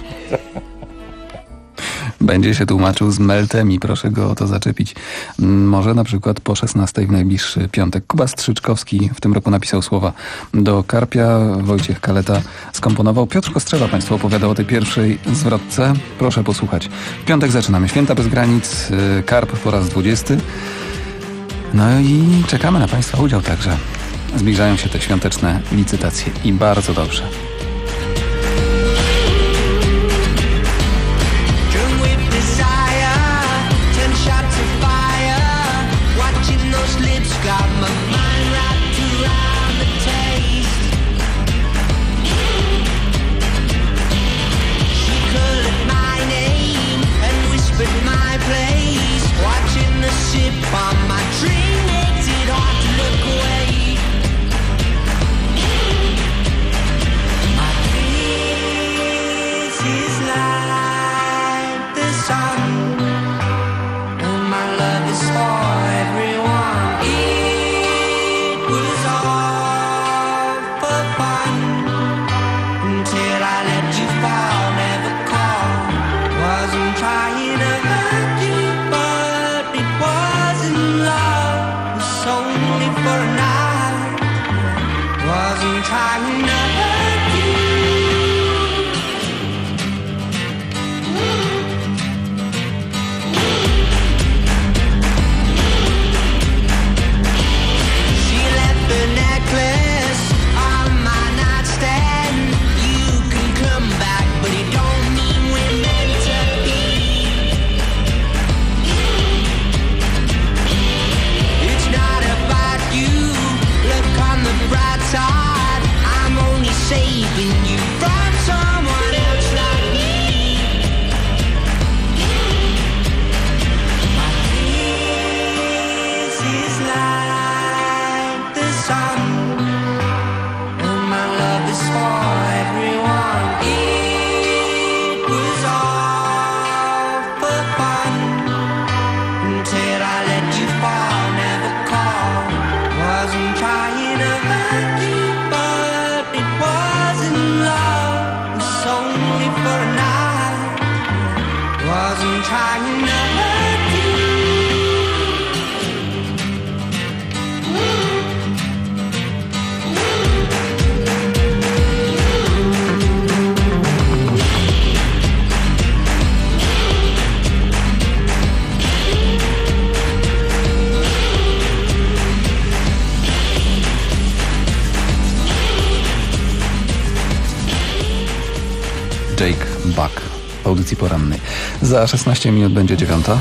Będzie się tłumaczył z meltemi, proszę go o to zaczepić. Może na przykład po szesnastej w najbliższy piątek. Kuba Strzyczkowski w tym roku napisał słowa do Karpia, Wojciech Kaleta skomponował. Piotr Kostrzewa Państwu opowiadał o tej pierwszej zwrotce. Proszę posłuchać. W piątek zaczynamy Święta Bez Granic, Karp po raz dwudziesty. No i czekamy na Państwa udział także. Zbliżają się te świąteczne licytacje i bardzo dobrze. Jake Buck w audycji porannej. Za szesnaście minut będzie dziewiąta.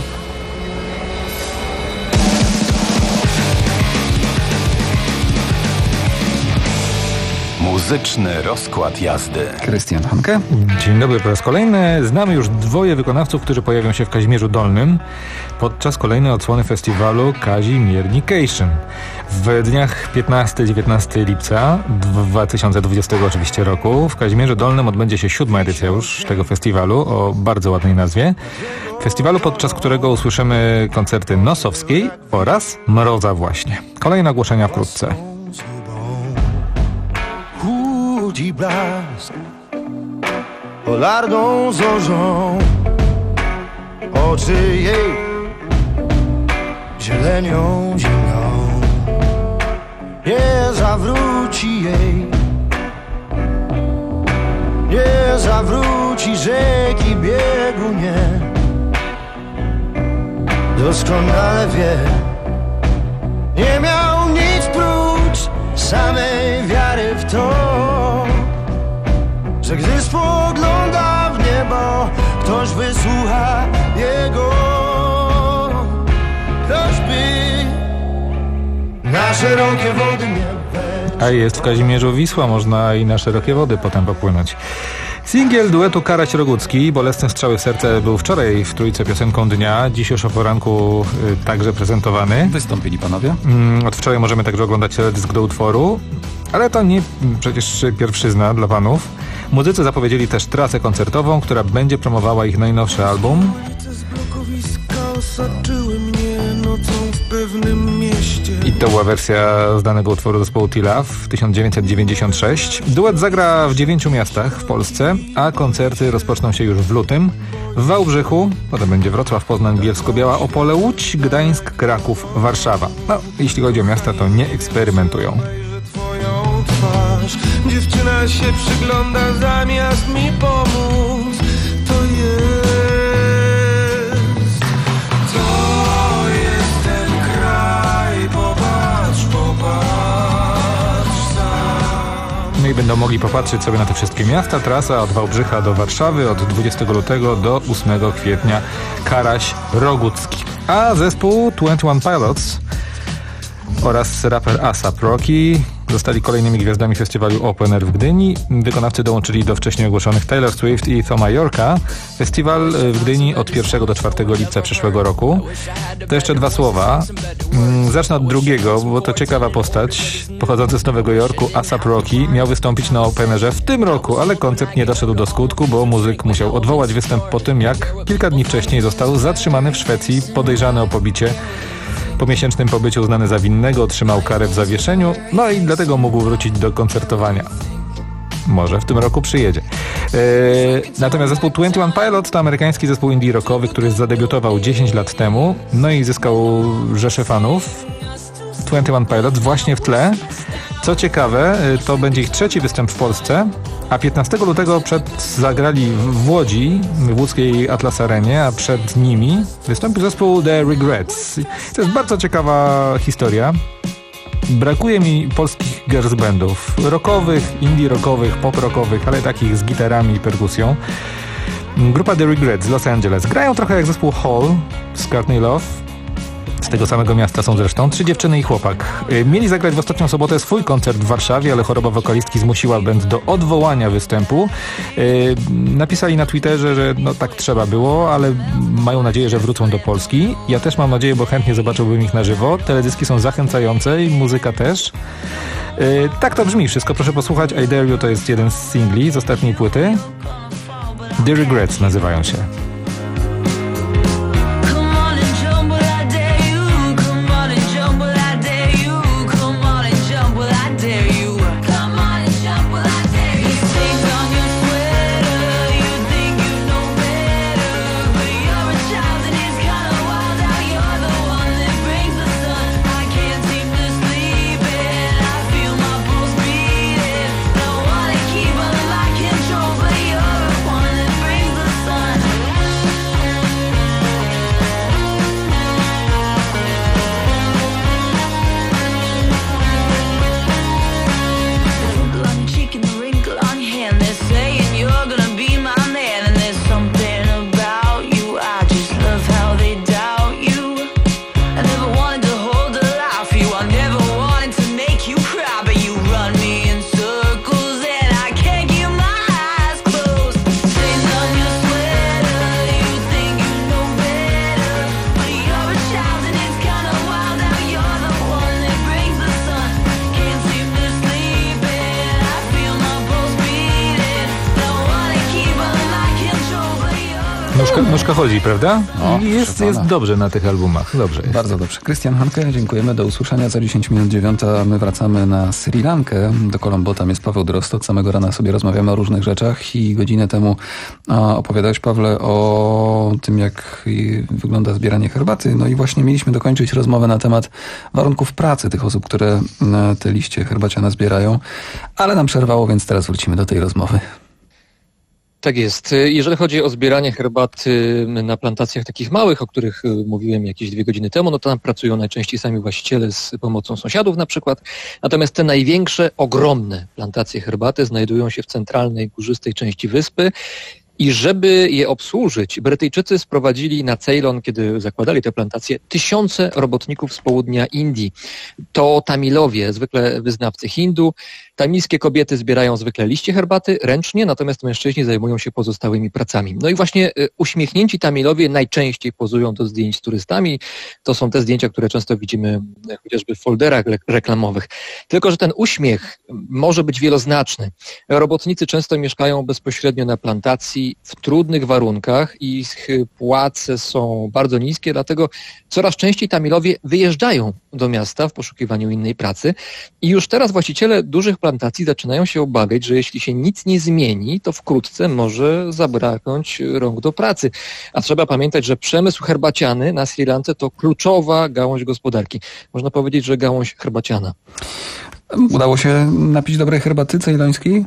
Muzyczny rozkład jazdy. Krystian Hanke. Dzień dobry po raz kolejny. Znamy już dwoje wykonawców, którzy pojawią się w Kazimierzu Dolnym podczas kolejnej odsłony festiwalu Kazimiernication. W dniach piętnastego do dziewiętnastego lipca dwa tysiące dwudziestego oczywiście roku w Kazimierzu Dolnym odbędzie się siódma edycja już tego festiwalu o bardzo ładnej nazwie. Festiwalu, podczas którego usłyszymy koncerty Nosowskiej oraz Mroza właśnie. Kolejne ogłoszenia wkrótce. żółci blask polarną zorzą. Oczy jej zielenią zimną. Nie zawróci jej, nie zawróci rzeki biegu, nie. Doskonale wie, nie miał nic prócz samej wiary w to, że gdy spogląda w niebo, ktoś wysłucha jego. Ktoś by na szerokie wody miał. A jest w Kazimierzu Wisła, można i na szerokie wody potem popłynąć. Singiel duetu Karaś-Rogucki, Bolesne strzały w serce, był wczoraj w Trójce piosenką dnia, dziś już o poranku y, także prezentowany. Wystąpili panowie? Mm, od wczoraj możemy także oglądać teledysk do utworu, ale to nie przecież pierwszyzna dla panów. Muzycy zapowiedzieli też trasę koncertową, która będzie promowała ich najnowszy album. I to była wersja znanego utworu zespołu T-Love tysiąc dziewięćset dziewięćdziesiąt sześć. Duet zagra w dziewięciu miastach w Polsce, a koncerty rozpoczną się już w lutym. W Wałbrzychu, potem będzie Wrocław, Poznań, Bielsko-Biała, Opole, Łódź, Gdańsk, Kraków, Warszawa. No, jeśli chodzi o miasta, to nie eksperymentują. Dziewczyna się przygląda zamiast mi pomóc. To jest, to jest ten kraj. Popatrz, popatrz sam. No i będą mogli popatrzeć sobie na te wszystkie miasta. Trasa od Wałbrzycha do Warszawy od dwudziestego lutego do ósmego kwietnia. Karaś-Rogucki. A zespół dwadzieścia jeden Pilots oraz raper A$ap Rocky zostali kolejnymi gwiazdami festiwalu Open Air w Gdyni. Wykonawcy dołączyli do wcześniej ogłoszonych Taylor Swift i Thoma Yorka. Festiwal w Gdyni od pierwszego do czwartego lipca przyszłego roku. To jeszcze dwa słowa. Zacznę od drugiego, bo to ciekawa postać. Pochodzący z Nowego Jorku, A$ap Rocky miał wystąpić na Open Airze w tym roku, ale koncert nie doszedł do skutku, bo muzyk musiał odwołać występ po tym, jak kilka dni wcześniej został zatrzymany w Szwecji, podejrzany o pobicie. Po miesięcznym pobyciu uznany za winnego, otrzymał karę w zawieszeniu, no i dlatego mógł wrócić do koncertowania. Może w tym roku przyjedzie. Yy, natomiast zespół dwadzieścia jeden Pilots to amerykański zespół indie rockowy, który zadebiutował dziesięć lat temu, no i zyskał rzeszę fanów. dwadzieścia jeden Pilots właśnie w tle. Co ciekawe, to będzie ich trzeci występ w Polsce, a piętnastego lutego przed zagrali w Łodzi, w łódzkiej Atlas Arenie, a przed nimi wystąpił zespół The Regrets. To jest bardzo ciekawa historia. Brakuje mi polskich girls bandów, rockowych, indie rockowych, pop rockowych, ale takich z gitarami i perkusją. Grupa The Regrets z Los Angeles. Grają trochę jak zespół Hall z Courtney Love. Z tego samego miasta są zresztą trzy dziewczyny i chłopak. Mieli zagrać w ostatnią sobotę swój koncert w Warszawie, ale choroba wokalistki zmusiła band do odwołania występu. Napisali na Twitterze, że no tak trzeba było, ale mają nadzieję, że wrócą do Polski. Ja też mam nadzieję, bo chętnie zobaczyłbym ich na żywo. Teledyski są zachęcające i muzyka też. Tak to brzmi wszystko. Proszę posłuchać. I Dare You to jest jeden z singli z ostatniej płyty. The Regrets nazywają się. Keep on like control, but you're the one that brings the sun. Nóżka, nóżka chodzi, prawda? No, I jest, jest dobrze na tych albumach. Dobrze jest. Bardzo dobrze. Krystian Hanke, dziękujemy. Do usłyszenia za dziesięć minut dziewiąta. My wracamy na Sri Lankę. Do Colombo tam jest Paweł Drozd. Od samego rana sobie rozmawiamy o różnych rzeczach i godzinę temu a, opowiadałeś, Pawle, o tym, jak wygląda zbieranie herbaty. No i właśnie mieliśmy dokończyć rozmowę na temat warunków pracy tych osób, które te liście herbaciane zbierają. Ale nam przerwało, więc teraz wrócimy do tej rozmowy. Tak jest. Jeżeli chodzi o zbieranie herbaty na plantacjach takich małych, o których mówiłem jakieś dwie godziny temu, no to tam pracują najczęściej sami właściciele z pomocą sąsiadów na przykład. Natomiast te największe, ogromne plantacje herbaty znajdują się w centralnej, górzystej części wyspy. I żeby je obsłużyć, Brytyjczycy sprowadzili na Ceylon, kiedy zakładali te plantacje, tysiące robotników z południa Indii. To Tamilowie, zwykle wyznawcy Hindu. Tamilskie kobiety zbierają zwykle liście herbaty ręcznie, natomiast mężczyźni zajmują się pozostałymi pracami. No i właśnie uśmiechnięci Tamilowie najczęściej pozują do zdjęć z turystami. To są te zdjęcia, które często widzimy chociażby w folderach reklamowych. Tylko że ten uśmiech może być wieloznaczny. Robotnicy często mieszkają bezpośrednio na plantacji w trudnych warunkach i ich płace są bardzo niskie, dlatego coraz częściej Tamilowie wyjeżdżają do miasta w poszukiwaniu innej pracy i już teraz właściciele dużych plantacji zaczynają się obawiać, że jeśli się nic nie zmieni, to wkrótce może zabraknąć rąk do pracy. A trzeba pamiętać, że przemysł herbaciany na Sri Lance to kluczowa gałąź gospodarki. Można powiedzieć, że gałąź herbaciana. Udało się napić dobrej herbaty cejlońskiej?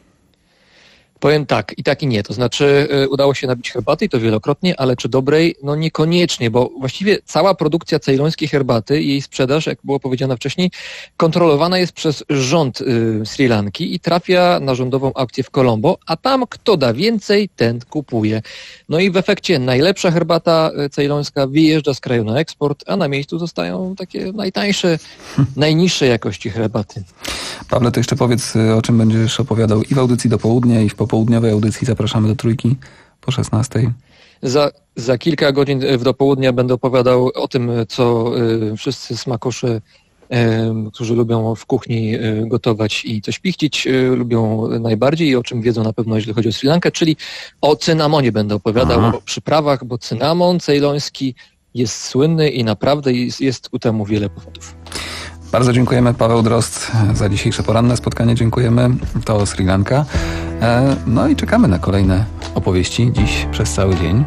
Powiem tak, i tak i nie. To znaczy y, udało się nabić herbaty i to wielokrotnie, ale czy dobrej? No niekoniecznie, bo właściwie cała produkcja cejlońskiej herbaty i jej sprzedaż, jak było powiedziane wcześniej, kontrolowana jest przez rząd y, Sri Lanki i trafia na rządową aukcję w Colombo, a tam kto da więcej, ten kupuje. No i w efekcie najlepsza herbata cejlońska wyjeżdża z kraju na eksport, a na miejscu zostają takie najtańsze, najniższej jakości herbaty. Pawle, to jeszcze powiedz, o czym będziesz opowiadał i w audycji do południa, i w popołudniowej audycji. Zapraszamy do Trójki po szesnastej. Za, za kilka godzin w dopołudnia będę opowiadał o tym, co y, wszyscy smakosze, y, którzy lubią w kuchni y, gotować i coś pichcić, y, lubią najbardziej i o czym wiedzą na pewno, jeżeli chodzi o Sri Lankę, czyli o cynamonie będę opowiadał, Aha. o przyprawach, bo cynamon cejloński jest słynny i naprawdę jest, jest ku temu wiele powodów. Bardzo dziękujemy, Paweł Drozd, za dzisiejsze poranne spotkanie. Dziękujemy. To Sri Lanka. No i czekamy na kolejne opowieści dziś przez cały dzień.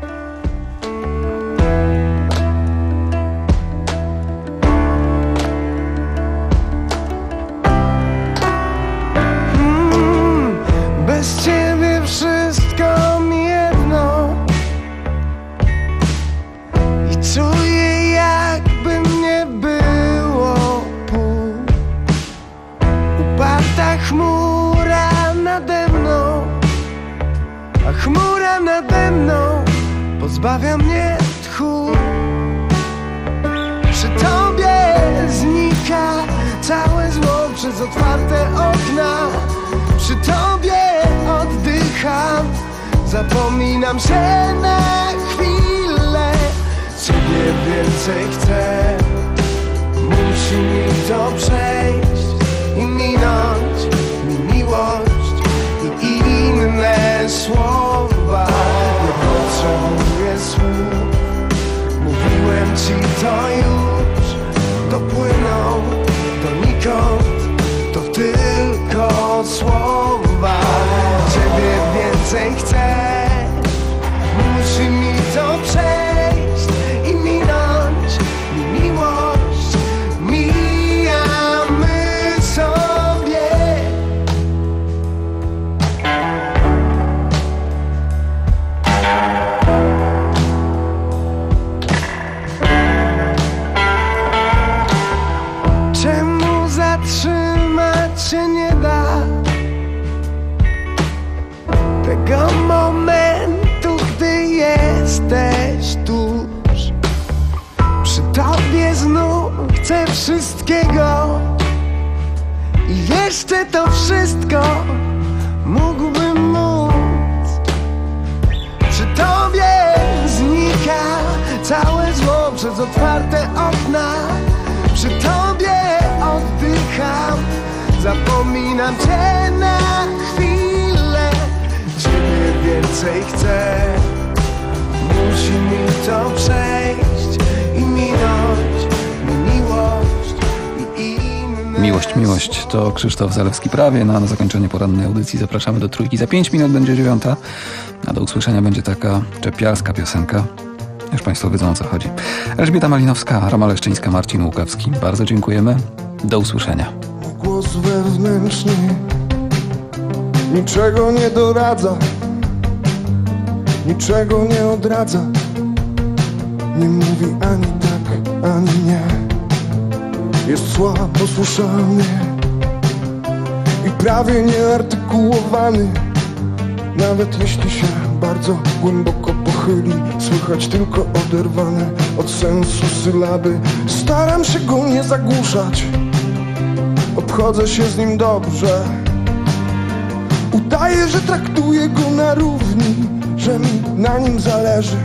Mm, bez ciebie wszystko mi jedno i czuję, jakby mnie było pół. Uparta chmura nade mną, a chmura nade mną pozbawia mnie tchu. Przy tobie znika całe zło przez otwarte okna. Przy tobie oddycham, zapominam się na chwilę. Ciebie więcej chcę, musi mi to przejść i minąć mi miłość i inne słowa. Nie potrzebuję słów, mówiłem ci to już. Dopłyną donikąd, to tylko słowa. Ciebie więcej chcę, musi mi to przejść i minąć mi miłość. Mijamy sobie. Czemu zatrzymać się nie da tego momentu, gdy jesteś tuż przy tobie? Znów chcę wszystkiego i jeszcze to wszystko mógłbym móc. Przy tobie znika całe zło przez otwarte okna. Przy tobie oddycham, zapominam cię na chwilę. Ciebie więcej chcę, musi mi to przejść i minąć mi miłość i inne. Miłość, miłość to Krzysztof Zalewski prawie. No, a na zakończenie porannej audycji zapraszamy do trójki. Za pięć minut będzie dziewiąta, a do usłyszenia będzie taka czepialska piosenka. Już Państwo wiedzą, o co chodzi. Elżbieta Malinowska, Roma Leszczyńska, Marcin Łukawski. Bardzo dziękujemy. Do usłyszenia. Głos wewnętrzny niczego nie doradza, niczego nie odradza, nie mówi ani tak, ani nie. Jest słabo słyszalny i prawie nieartykułowany. Nawet jeśli się bardzo głęboko pochyli, słychać tylko oderwane od sensu sylaby. Staram się go nie zagłuszać, obchodzę się z nim dobrze. Udaję, że traktuję go na równi, że mi na nim zależy.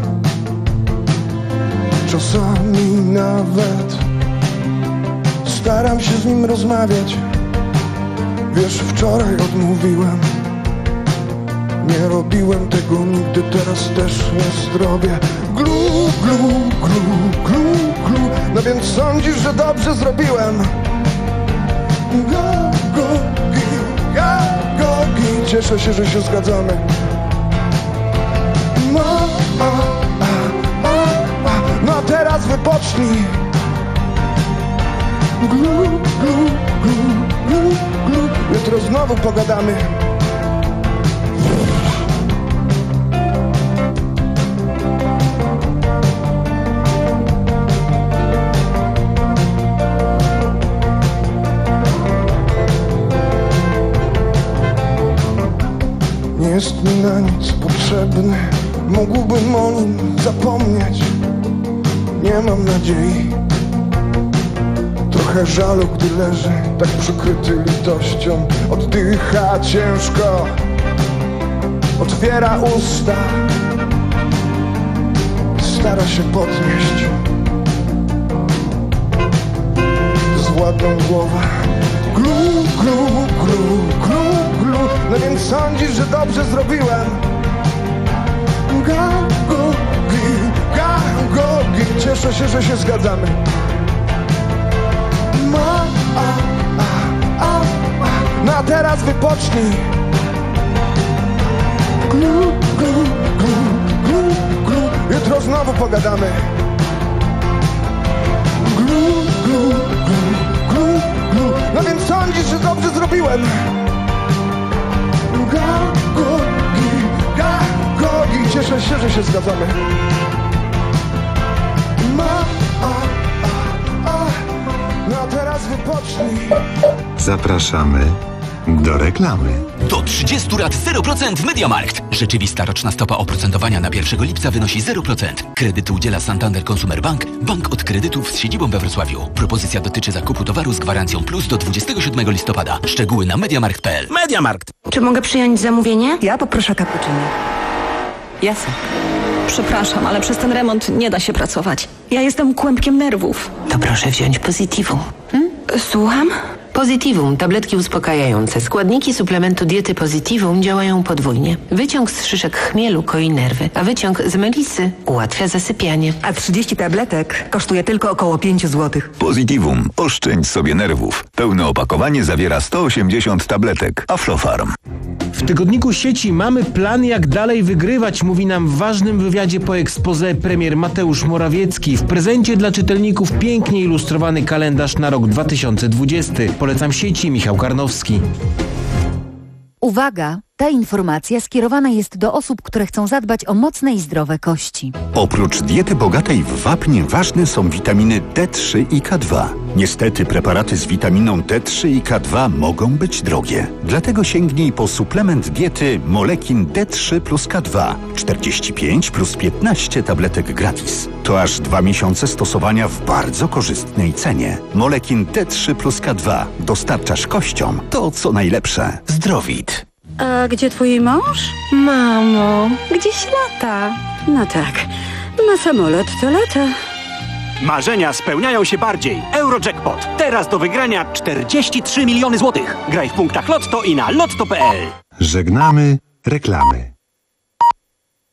Czasami nawet staram się z nim rozmawiać. Wiesz, wczoraj odmówiłem, nie robiłem tego nigdy, teraz też nie zrobię. Glu, glu, glu, glu, glu. No więc sądzisz, że dobrze zrobiłem? Go, go, gi, ga, go, gi. Cieszę się, że się zgadzamy. No, a, a, a, a. No a teraz wypocznij. Glu, glu, glu, glu, glu. Jutro znowu pogadamy. Nie jest mi na nic potrzebny, mógłbym o nim zapomnieć. Nie mam nadziei, trochę żalu, gdy leży tak przykryty litością. Oddycha ciężko, otwiera usta, stara się podnieść zładną głowę. Glu, glu, glu, glu, glu. No więc sądzisz, że dobrze zrobiłem? Ga, go, gi, ga, go, gi. Cieszę się, że się zgadzamy. Ma, a, a, a, a. No a teraz wypocznij. Glu, glu, glu, glu, glu. Jutro znowu pogadamy. Glu, glu, glu, glu, glu. No więc sądzisz, że dobrze zrobiłem? Ga, go, gi, ga, go, gi. Cieszę się, że się zgadzamy. Ma, a, a, a. No a teraz wypocznij. Zapraszamy do reklamy. Do trzydziestu lat zero procent MediaMarkt. Rzeczywista roczna stopa oprocentowania na pierwszego lipca wynosi zero procent. Kredyty udziela Santander Consumer Bank, bank od kredytów z siedzibą we Wrocławiu. Propozycja dotyczy zakupu towaru z gwarancją plus do dwudziestego siódmego listopada. Szczegóły na mediamarkt kropka p l. MediaMarkt. Czy mogę przyjąć zamówienie? Ja poproszę cappuccino. Jasne. Przepraszam, ale przez ten remont nie da się pracować. Ja jestem kłębkiem nerwów. To proszę wziąć Positivum. Hmm? Słucham? Positivum, tabletki uspokajające. Składniki suplementu diety Positivum działają podwójnie. Wyciąg z szyszek chmielu koi nerwy, a wyciąg z melisy ułatwia zasypianie. A trzydzieści tabletek kosztuje tylko około pięć złotych. Positivum. Oszczędź sobie nerwów. Pełne opakowanie zawiera sto osiemdziesiąt tabletek. Aflofarm. W tygodniku sieci Mamy plan, jak dalej wygrywać, mówi nam w ważnym wywiadzie po exposé premier Mateusz Morawiecki. W prezencie dla czytelników pięknie ilustrowany kalendarz na rok dwa tysiące dwudziesty. Polecam sieci, Michał Karnowski. Uwaga! Ta informacja skierowana jest do osób, które chcą zadbać o mocne i zdrowe kości. Oprócz diety bogatej w wapń ważne są witaminy D trzy i K dwa. Niestety preparaty z witaminą D trzy i K dwa mogą być drogie. Dlatego sięgnij po suplement diety Molekin D trzy plus K dwa. czterdzieści pięć plus piętnaście tabletek gratis. To aż dwa miesiące stosowania w bardzo korzystnej cenie. Molekin D trzy plus K dwa. Dostarczasz kościom to, co najlepsze. Zdrowit. A gdzie twój mąż? Mamo, gdzieś lata. No tak, na samolot to lata. Marzenia spełniają się bardziej. Eurojackpot. Teraz do wygrania czterdzieści trzy miliony złotych. Graj w punktach Lotto i na lotto kropka p l. Żegnamy reklamy.